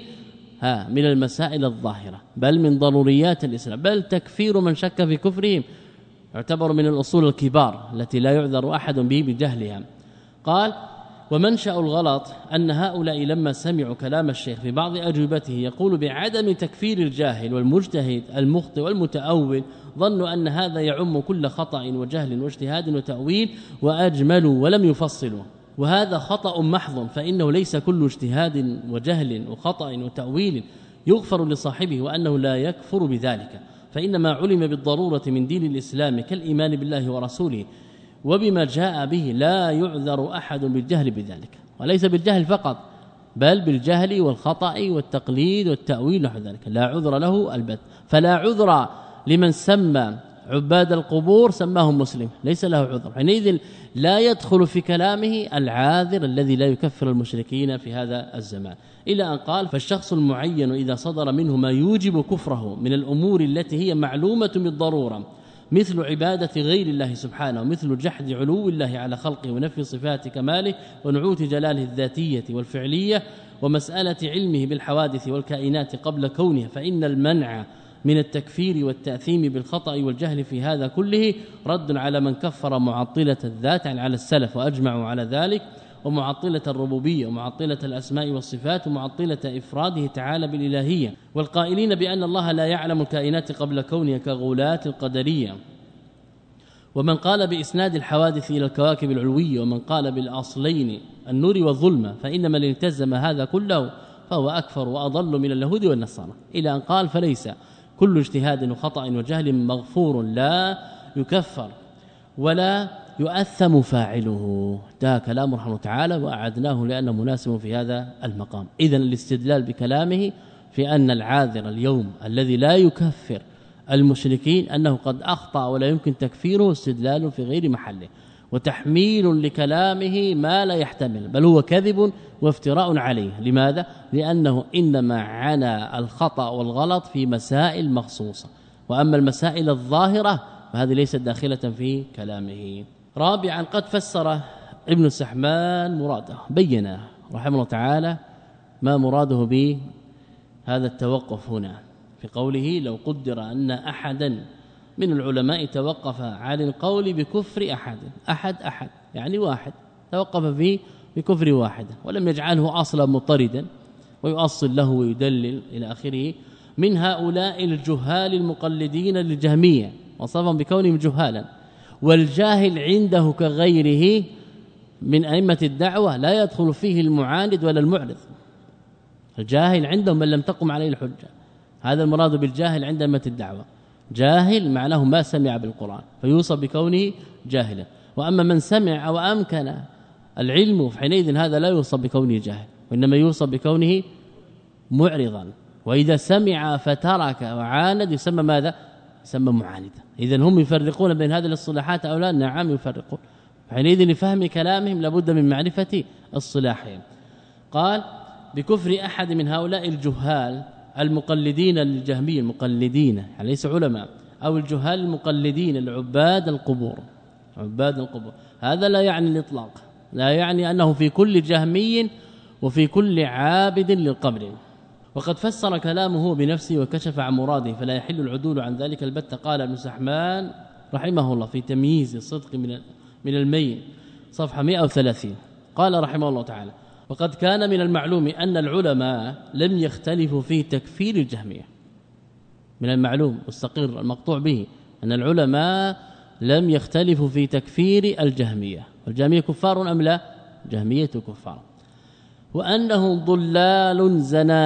[SPEAKER 2] من المسائل الظاهرة بل من ضروريات الإسلام، بل تكفير من شك في كفرهم يعتبر من الأصول الكبار التي لا يعذر أحد به بجهلها. قال ومنشأ الغلط أن هؤلاء لما سمعوا كلام الشيخ في بعض أجوبته يقول بعدم تكفير الجاهل والمجتهد المخطئ والمتأول، ظنوا أن هذا يعم كل خطأ وجهل واجتهاد وتأويل وأجملوا ولم يفصلوا، وهذا خطأ محض، فإنه ليس كل اجتهاد وجهل وخطأ وتأويل يغفر لصاحبه، وأنه لا يكفر بذلك، فإنما علم بالضرورة من دين الإسلام كالإيمان بالله ورسوله وبما جاء به لا يعذر أحد بالجهل بذلك، وليس بالجهل فقط بل بالجهل والخطأ والتقليد والتأويل نحو ذلك، لا عذر له البت. فلا عذر لمن سمى عباد القبور سماهم مسلم، ليس له عذر، حينئذ لا يدخل في كلامه العاذر الذي لا يكفر المشركين في هذا الزمان. إلى أن قال فالشخص المعين إذا صدر منه ما يوجب كفره من الأمور التي هي معلومة بالضرورة مثل عبادة غير الله سبحانه، ومثل جحد علو الله على خلقه ونفي صفات كماله ونعوت جلاله الذاتية والفعلية ومسألة علمه بالحوادث والكائنات قبل كونها، فإن المنع من التكفير والتأثيم بالخطأ والجهل في هذا كله رد على من كفر معطلة الذات على السلف وأجمعوا على ذلك، ومعطلة الربوبية ومعطلة الأسماء والصفات ومعطلة إفراده تعالى بالإلهية، والقائلين بأن الله لا يعلم الكائنات قبل كونها كغلاة القدرية، ومن قال بإسناد الحوادث إلى الكواكب العلوية، ومن قال بالأصلين النور والظلمة، فإنما اللي التزم هذا كله فهو أكفر وأضل من اليهود والنصارى. إلى أن قال فليس كل اجتهاد وخطأ وجهل مغفور لا يكفر ولا يؤثم فاعله. ده كلام رحمه تعالى وأعدناه لأنه مناسب في هذا المقام. إذن الاستدلال بكلامه في أن العاذر اليوم الذي لا يكفر المشركين أنه قد أخطأ ولا يمكن تكفيره استدلال في غير محله، وتحميل لكلامه ما لا يحتمل، بل هو كذب وافتراء عليه. لماذا؟ لأنه إنما عنى الخطأ والغلط في مسائل مخصوصة، وأما المسائل الظاهرة فهذه ليست داخلة في كلامه. رابعا قد فسر ابن السحمان مراده، بين رحمه الله تعالى ما مراده بهذا التوقف هنا في قوله لو قدر أن أحدا من العلماء توقف عن القول بكفر أحد يعني واحد توقف فيه بكفر واحد ولم يجعله أصلا مضطردا ويؤصل له ويدلل إلى آخره، من هؤلاء الجهال المقلدين للجهمية وصفهم بكونهم جهالا، والجاهل عنده كغيره من أئمة الدعوة لا يدخل فيه المعاند ولا المعرض. الجاهل عندهم من لم تقم عليه الحجة، هذا المراد بالجاهل عند أئمة الدعوة. جاهل معناه ما سمع بالقرآن فيوصف بكونه جاهلا، وأما من سمع أو أمكن العلم فحينئذ هذا لا يوصف بكونه جاهل، وإنما يوصف بكونه معرضا، وإذا سمع فترك وعاند يسمى ماذا؟ يسمى معاندا. إذن هم يفرقون بين هذه الاصطلاحات أو لا؟ نعم يفرقون، فحينئذ لفهم كلامهم لابد من معرفة اصطلاحهم. قال بكفر أحد من هؤلاء الجهال المقلدين للجهمية، المقلدين يعني ليس علماء، أو الجهال المقلدين العباد القبور، عباد القبور، هذا لا يعني الإطلاق، لا يعني أنه في كل جهمي وفي كل عابد للقبر. وقد فسر كلامه بنفسه وكشف عن مراده فلا يحل العدول عن ذلك البتة. قال ابن سحمان رحمه الله في تمييز الصدق من المين صفحة 130 قال رحمه الله تعالى وقد كان من المعلوم أن العلماء لم يختلفوا في تكفير الجهمية. من المعلوم مستقر المقطوع به أن العلماء لم يختلفوا في تكفير الجهمية، والجهمية كفار أم لا؟ جهمية كفار. وأنهم ضلال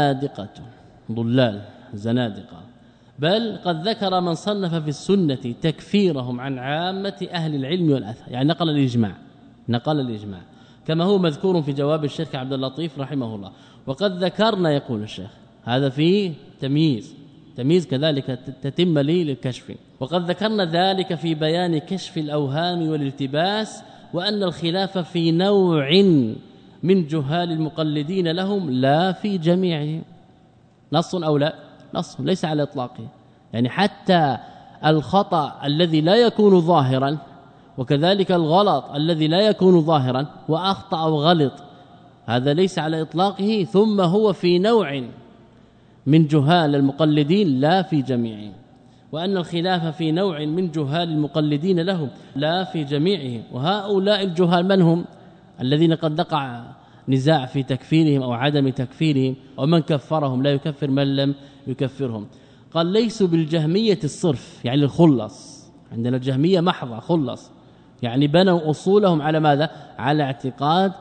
[SPEAKER 2] زنادقة بل قد ذكر من صنف في السنة تكفيرهم عن عامة أهل العلم والأثر، يعني نقل الإجماع كما هو مذكور في جواب الشيخ عبد اللطيف رحمه الله. وقد ذكرنا يقول الشيخ هذا فيه تمييز كذلك تتم لي للكشف، وقد ذكرنا ذلك في بيان كشف الأوهام والالتباس، وأن الخلاف في نوع من جهال المقلدين لهم لا في جميعهم. نص أو لا؟ نص ليس على إطلاقه، يعني حتى الخطأ الذي لا يكون ظاهرا وكذلك الغلط الذي لا يكون ظاهرا وأخطأ أو غلط هذا ليس على إطلاقه، ثم هو في نوع من جهال المقلدين لا في جميعهم، وأن الخلاف في نوع من جهال المقلدين لهم لا في جميعهم. وهؤلاء الجهال من هم؟ الذين قد وقع نزاع في تكفيرهم أو عدم تكفيرهم، ومن كفرهم لا يكفر من لم يكفرهم. قال ليسوا بالجهمية الصرف، يعني الخلص، عندنا الجهمية محضة خلص، يعني بنوا أصولهم على ماذا؟ على اعتقاد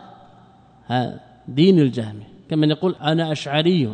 [SPEAKER 2] دين الجهمي، كما يقول أنا أشعري،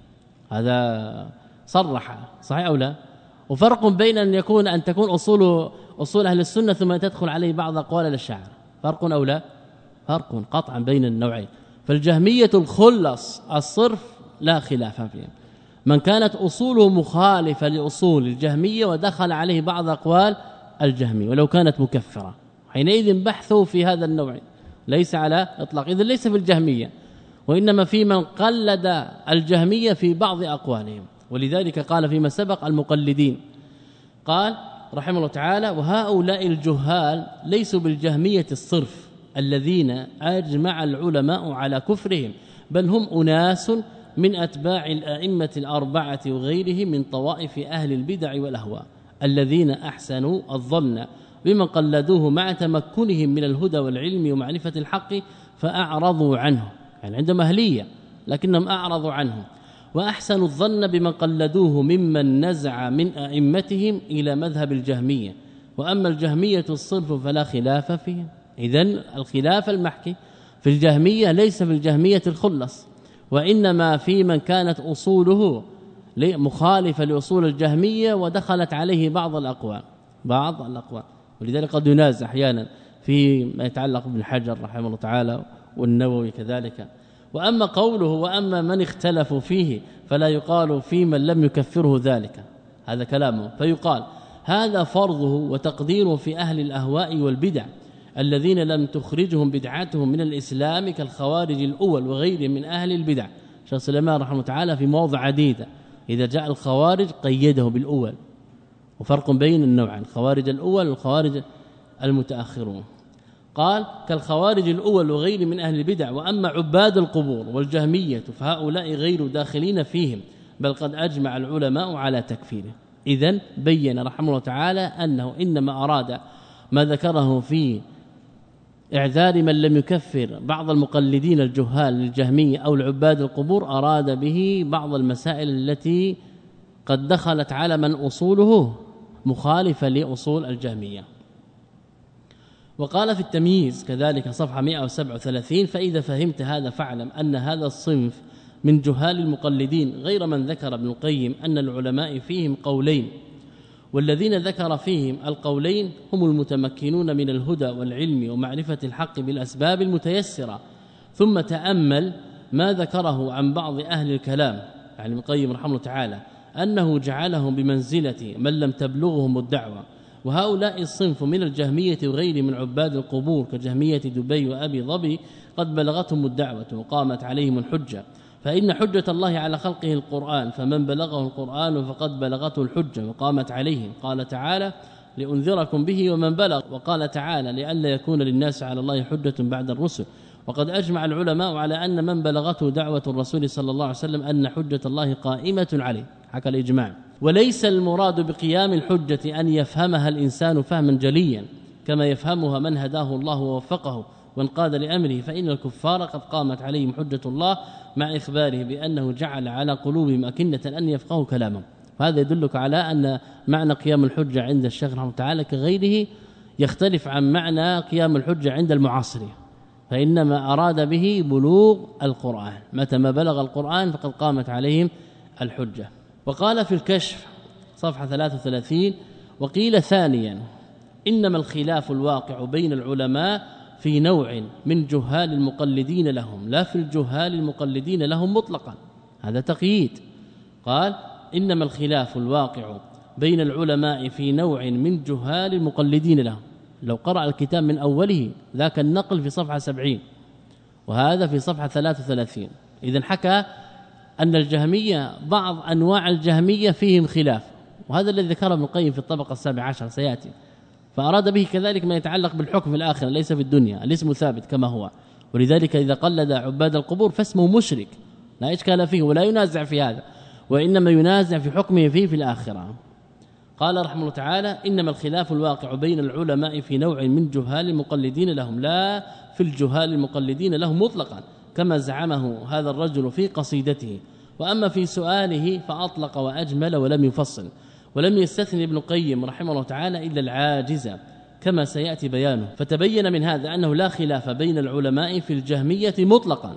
[SPEAKER 2] هذا صرح صحيح أو لا؟ وفرق بين أن تكون أصول أهل السنة ثم تدخل عليه بعض أقوال الأشاعرة، فرق أو لا؟ فرق قطعا بين النوعين. فالجهمية الخلص الصرف لا خلاف فيها، من كانت أصوله مخالفة لأصول الجهمية ودخل عليه بعض أقوال الجهمية ولو كانت مكفرة، حينئذ بحثوا في هذا النوع ليس على إطلاق، إذن ليس في الجهمية، وإنما في من قلد الجهمية في بعض أقوالهم. ولذلك قال فيما سبق المقلدين، قال رحمه الله تعالى وهؤلاء الجهال ليسوا بالجهمية الصرف الذين أجمع العلماء على كفرهم، بل هم أناس من أتباع الأئمة الأربعة وغيرهم من طوائف أهل البدع والأهواء الذين أحسنوا الظن بمن قلدوه مع تمكنهم من الهدى والعلم ومعرفة الحق فأعرضوا عنه، يعني عندهم أهلية لكنهم أعرضوا عنه، وأحسنوا الظن بمن قلدوه ممن نزع من أئمتهم إلى مذهب الجهمية. وأما الجهمية الصرف فلا خلاف فيه. إذن الخلاف المحكي في الجهمية ليس في الجهمية الخلص، وإنما في من كانت أصوله مخالفة لأصول الجهمية ودخلت عليه بعض الأقوال. ولذلك قد ينازع أحيانا فيما يتعلق بابن حجر رحمه الله تعالى والنووي كذلك. وأما قوله وأما من اختلفوا فيه فلا يقال في من لم يكفره ذلك، هذا كلامه، فيقال هذا فرضه وتقديره في أهل الأهواء والبدع الذين لم تخرجهم بدعاتهم من الإسلام كالخوارج الأول وغيرهم من أهل البدع. شيخ سليمان رحمه الله تعالى في مواضع عديدة إذا جاء الخوارج قيده بالأول، وفرق بين النوعين الخوارج الأول والخوارج المتأخرون. قال كالخوارج الأول وغير من أهل البدع. وأما عباد القبور والجهمية فهؤلاء غير داخلين فيهم، بل قد أجمع العلماء على تكفيره. إذن بين رحمه الله تعالى أنه إنما أراد ما ذكره في إعذار من لم يكفر بعض المقلدين الجهال للجهمية أو العباد القبور، أراد به بعض المسائل التي قد دخلت على من أصوله مخالفة لأصول الجهمية. وقال في التمييز كذلك صفحة 137 فإذا فهمت هذا فاعلم أن هذا الصنف من جهال المقلدين غير من ذكر ابن القيم أن العلماء فيهم قولين، والذين ذكر فيهم القولين هم المتمكنون من الهدى والعلم ومعرفة الحق بالأسباب المتيسرة. ثم تأمل ما ذكره عن بعض أهل الكلام، يعني ابن القيم رحمه الله تعالى أنه جعلهم بمنزلة من لم تبلغهم الدعوة. وهؤلاء الصنف من الجهمية وغير من عباد القبور كجهمية دبي وأبي ظبي قد بلغتهم الدعوة وقامت عليهم الحجة، فإن حجة الله على خلقه القرآن، فمن بلغه القرآن فقد بلغته الحجة وقامت عليهم. قال تعالى لأنذركم به ومن بلغ، وقال تعالى لئلا يكون للناس على الله حجة بعد الرسل. وقد أجمع العلماء على أن من بلغته دعوة الرسول صلى الله عليه وسلم أن حجة الله قائمة عليه، حكى الإجماع. وليس المراد بقيام الحجة أن يفهمها الإنسان فهما جليا كما يفهمها من هداه الله ووفقه وانقاد لأمره، فإن الكفار قد قامت عليهم حجة الله مع إخباره بأنه جعل على قلوبهم أكنة أن يفقهوا كلامه. وهذا يدلك على أن معنى قيام الحجة عند الشيخ رحمه الله تعالى كغيره يختلف عن معنى قيام الحجة عند المعاصرين. فإنما أراد به بلوغ القرآن، متى ما بلغ القرآن فقد قامت عليهم الحجة. وقال في الكشف صفحة 33: وقيل ثانيا إنما الخلاف الواقع بين العلماء في نوع من جهال المقلدين لهم، لا في الجهال المقلدين لهم مطلقا. هذا تقييد. قال إنما الخلاف الواقع بين العلماء في نوع من جهال المقلدين لهم. لو قرأ الكتاب من أوله ذاك النقل في صفحة 70 وهذا في صفحة 33. إذن حكى أن الجهمية بعض أنواع الجهمية فيهم خلاف، وهذا الذي ذكره ابن القيم في الطبقة 17 سيأتي. فأراد به كذلك ما يتعلق بالحكم في الآخرة ليس في الدنيا، الاسم ثابت كما هو، ولذلك إذا قلد عباد القبور فاسمه مشرك، لا إشكال فيه ولا ينازع في هذا، وإنما ينازع في حكمه فيه في الآخرة. قال رحمه الله تعالى: إنما الخلاف الواقع بين العلماء في نوع من جهال المقلدين لهم، لا في الجهال المقلدين لهم مطلقا كما زعمه هذا الرجل في قصيدته. وأما في سؤاله فأطلق وأجمل ولم يفصل، ولم يستثني ابن القيم رحمه الله تعالى إلا العاجز كما سيأتي بيانه. فتبين من هذا أنه لا خلاف بين العلماء في الجهمية مطلقا،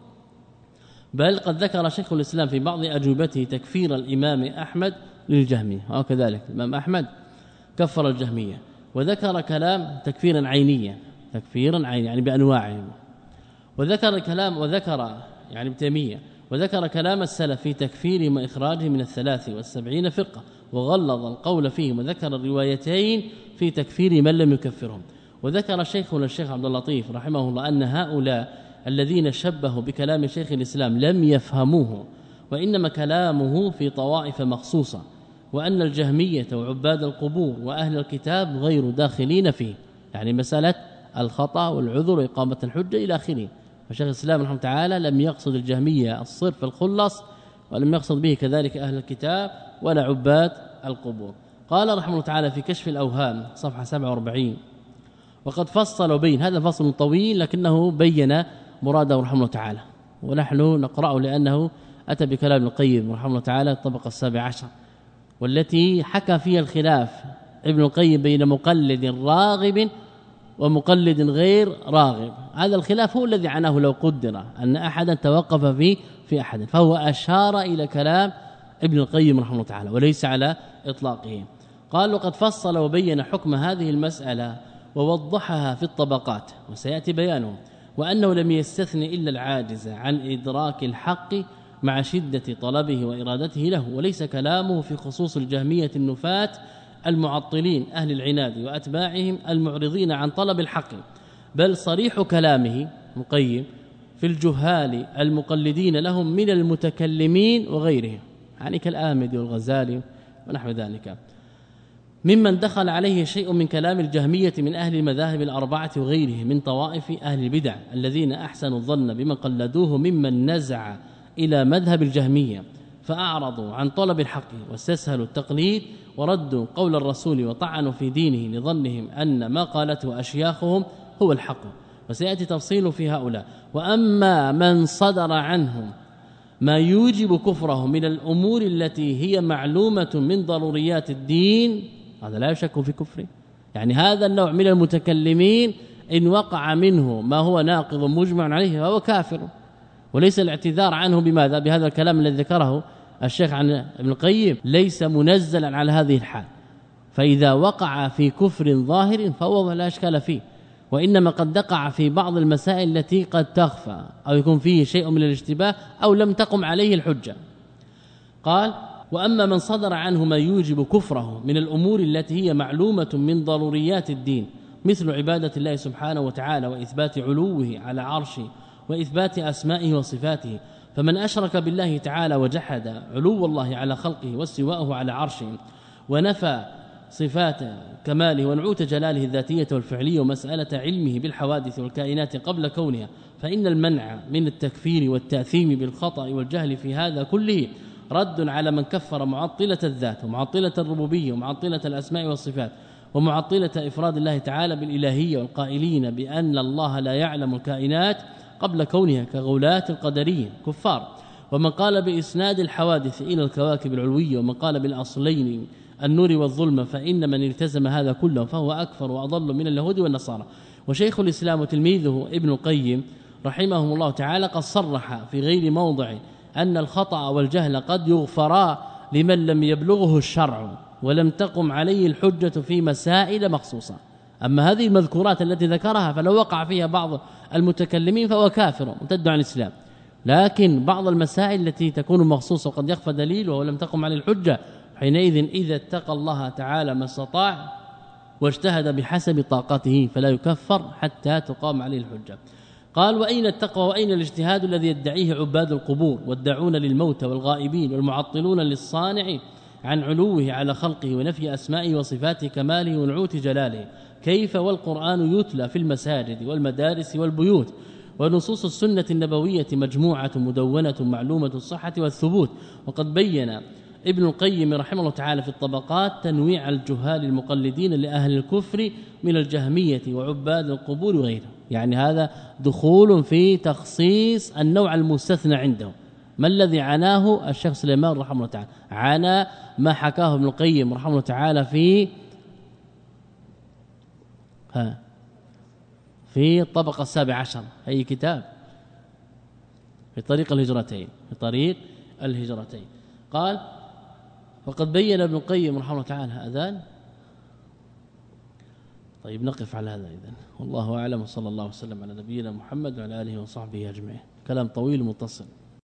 [SPEAKER 2] بل قد ذكر شيخ الإسلام في بعض أجوبته تكفير الإمام أحمد للجهمية، وكذلك الإمام أحمد كفر الجهمية، وذكر كلام تكفيرا عينيا، تكفيرا عينيا يعني بأنواعهم، وذكر كلام يعني ابن تيمية وذكر كلام السلف في تكفيرهم وإخراجهم من 73 فرقة، وغلظ القول فيهم، وذكر الروايتين في تكفير من لم يكفرهم. وذكر شيخنا الشيخ عبد اللطيف رحمه الله أن هؤلاء الذين شبهوا بكلام شيخ الإسلام لم يفهموه، وإنما كلامه في طوائف مخصوصة، وأن الجهمية وعباد القبور وأهل الكتاب غير داخلين فيه، يعني مسألة الخطأ والعذر وإقامة الحجة إلى آخره. فشيخ الإسلام رحمه تعالى لم يقصد الجهمية الصرف الخلص، ولم يقصد به كذلك أهل الكتاب ولا عباد القبور. قال رحمه الله تعالى في كشف الأوهام صفحة 47: وقد فصل بين، هذا فصل طويل لكنه بين مراده رحمه الله تعالى، ونحن نقرأه لأنه أتى بكلام ابن القيم رحمه الله تعالى الطبقة 17، والتي حكى فيها الخلاف ابن القيم بين مقلد راغب ومقلد غير راغب. هذا الخلاف هو الذي عناه لو قدر أن أحدا توقف في أحد، فهو أشار إلى كلام ابن القيم رحمه الله تعالى وليس على إطلاقه. قال: وقد فصل وبين حكم هذه المسألة ووضحها في الطبقات، وسيأتي بيانه، وأنه لم يستثني إلا العاجز عن إدراك الحق مع شدة طلبه وإرادته له، وليس كلامه في خصوص الجهمية النفاة المعطلين أهل العناد وأتباعهم المعرضين عن طلب الحق، بل صريح كلامه مقيم في الجهال المقلدين لهم من المتكلمين وغيرهم، يعني كالآمدي والغزالي ونحو ذلك، ممن دخل عليه شيء من كلام الجهمية من أهل المذاهب الأربعة وغيره من طوائف أهل البدع الذين أحسنوا الظن بمن قلدوه ممن نزع إلى مذهب الجهمية فأعرضوا عن طلب الحق واستسهلوا التقليد وردوا قول الرسول وطعنوا في دينه لظنهم أن ما قالته أشياخهم هو الحق، وسيأتي تفصيل في هؤلاء. وأما من صدر عنهم ما يوجب كفره من الأمور التي هي معلومة من ضروريات الدين، هذا لا يشك في كفره، يعني هذا النوع من المتكلمين إن وقع منه ما هو ناقض مجمع عليه فهو كافر، وليس الاعتذار عنه بماذا؟ بهذا الكلام الذي ذكره الشيخ عن ابن القيم ليس منزلا على هذه الحال، فإذا وقع في كفر ظاهر فهو لا إشكال فيه، وإنما قد وقع في بعض المسائل التي قد تخفى أو يكون فيه شيء من الاشتباه أو لم تقم عليه الحجة. قال: وأما من صدر عنه ما يوجب كفره من الأمور التي هي معلومة من ضروريات الدين مثل عبادة الله سبحانه وتعالى وإثبات علوه على عرشه وإثبات أسمائه وصفاته، فمن أشرك بالله تعالى وجحد علو الله على خلقه واستواءه على عرشه ونفى صفات كماله ونعوت جلاله الذاتية والفعلية ومسألة علمه بالحوادث والكائنات قبل كونها، فإن المنع من التكفير والتأثيم بالخطأ والجهل في هذا كله رد على من كفر معطلة الذات ومعطلة الربوبية ومعطلة الأسماء والصفات ومعطلة إفراد الله تعالى بالإلهية، والقائلين بأن الله لا يعلم الكائنات قبل كونها كغلاة القدرية كفار، ومن قال بإسناد الحوادث إلى الكواكب العلوية، ومن قال بالأصلين النور والظلمة، فإن من التزم هذا كله فهو أكفر وأضل من اليهود والنصارى. وشيخ الإسلام وتلميذه ابن القيم رحمهم الله تعالى قد صرح في غير موضع أن الخطأ والجهل قد يغفرا لمن لم يبلغه الشرع ولم تقم عليه الحجة في مسائل مخصوصة. أما هذه المذكورات التي ذكرها فلو وقع فيها بعض المتكلمين فهو كافر مرتد عن الإسلام، لكن بعض المسائل التي تكون مخصوصة وقد يخفى دليل ولم تقم عليه الحجة، حينئذ إذا اتقى الله تعالى ما استطاع واجتهد بحسب طاقته فلا يكفر حتى تقام عليه الحجة. قال: وأين التقوى وأين الاجتهاد الذي يدعيه عباد القبور والداعون للموت والغائبين والمعطلون للصانع عن علوه على خلقه ونفي أسمائه وصفات كماله ونعوت جلاله؟ كيف والقرآن يتلى في المساجد والمدارس والبيوت، ونصوص السنة النبوية مجموعة مدونة معلومة الصحة والثبوت. وقد بين ابن القيم رحمه الله تعالى في الطبقات تنويع الجهال المقلدين لأهل الكفر من الجهمية وعباد القبور وغيره. يعني هذا دخول في تخصيص النوع المستثنى عنده. ما الذي عناه الشيخ سليمان رحمه الله تعالى؟ عانى ما حكاه ابن القيم رحمه الله تعالى في الطبقة 17، أي كتاب؟ في طريق الهجرتين، في طريق الهجرتين. قال: وقد بين ابن القيم رحمه الله تعالى أذان. طيب نقف على هذا إذن، والله أعلم، وصلى الله وسلم على نبينا محمد وعلى آله وصحبه أجمعين. كلام طويل متصل.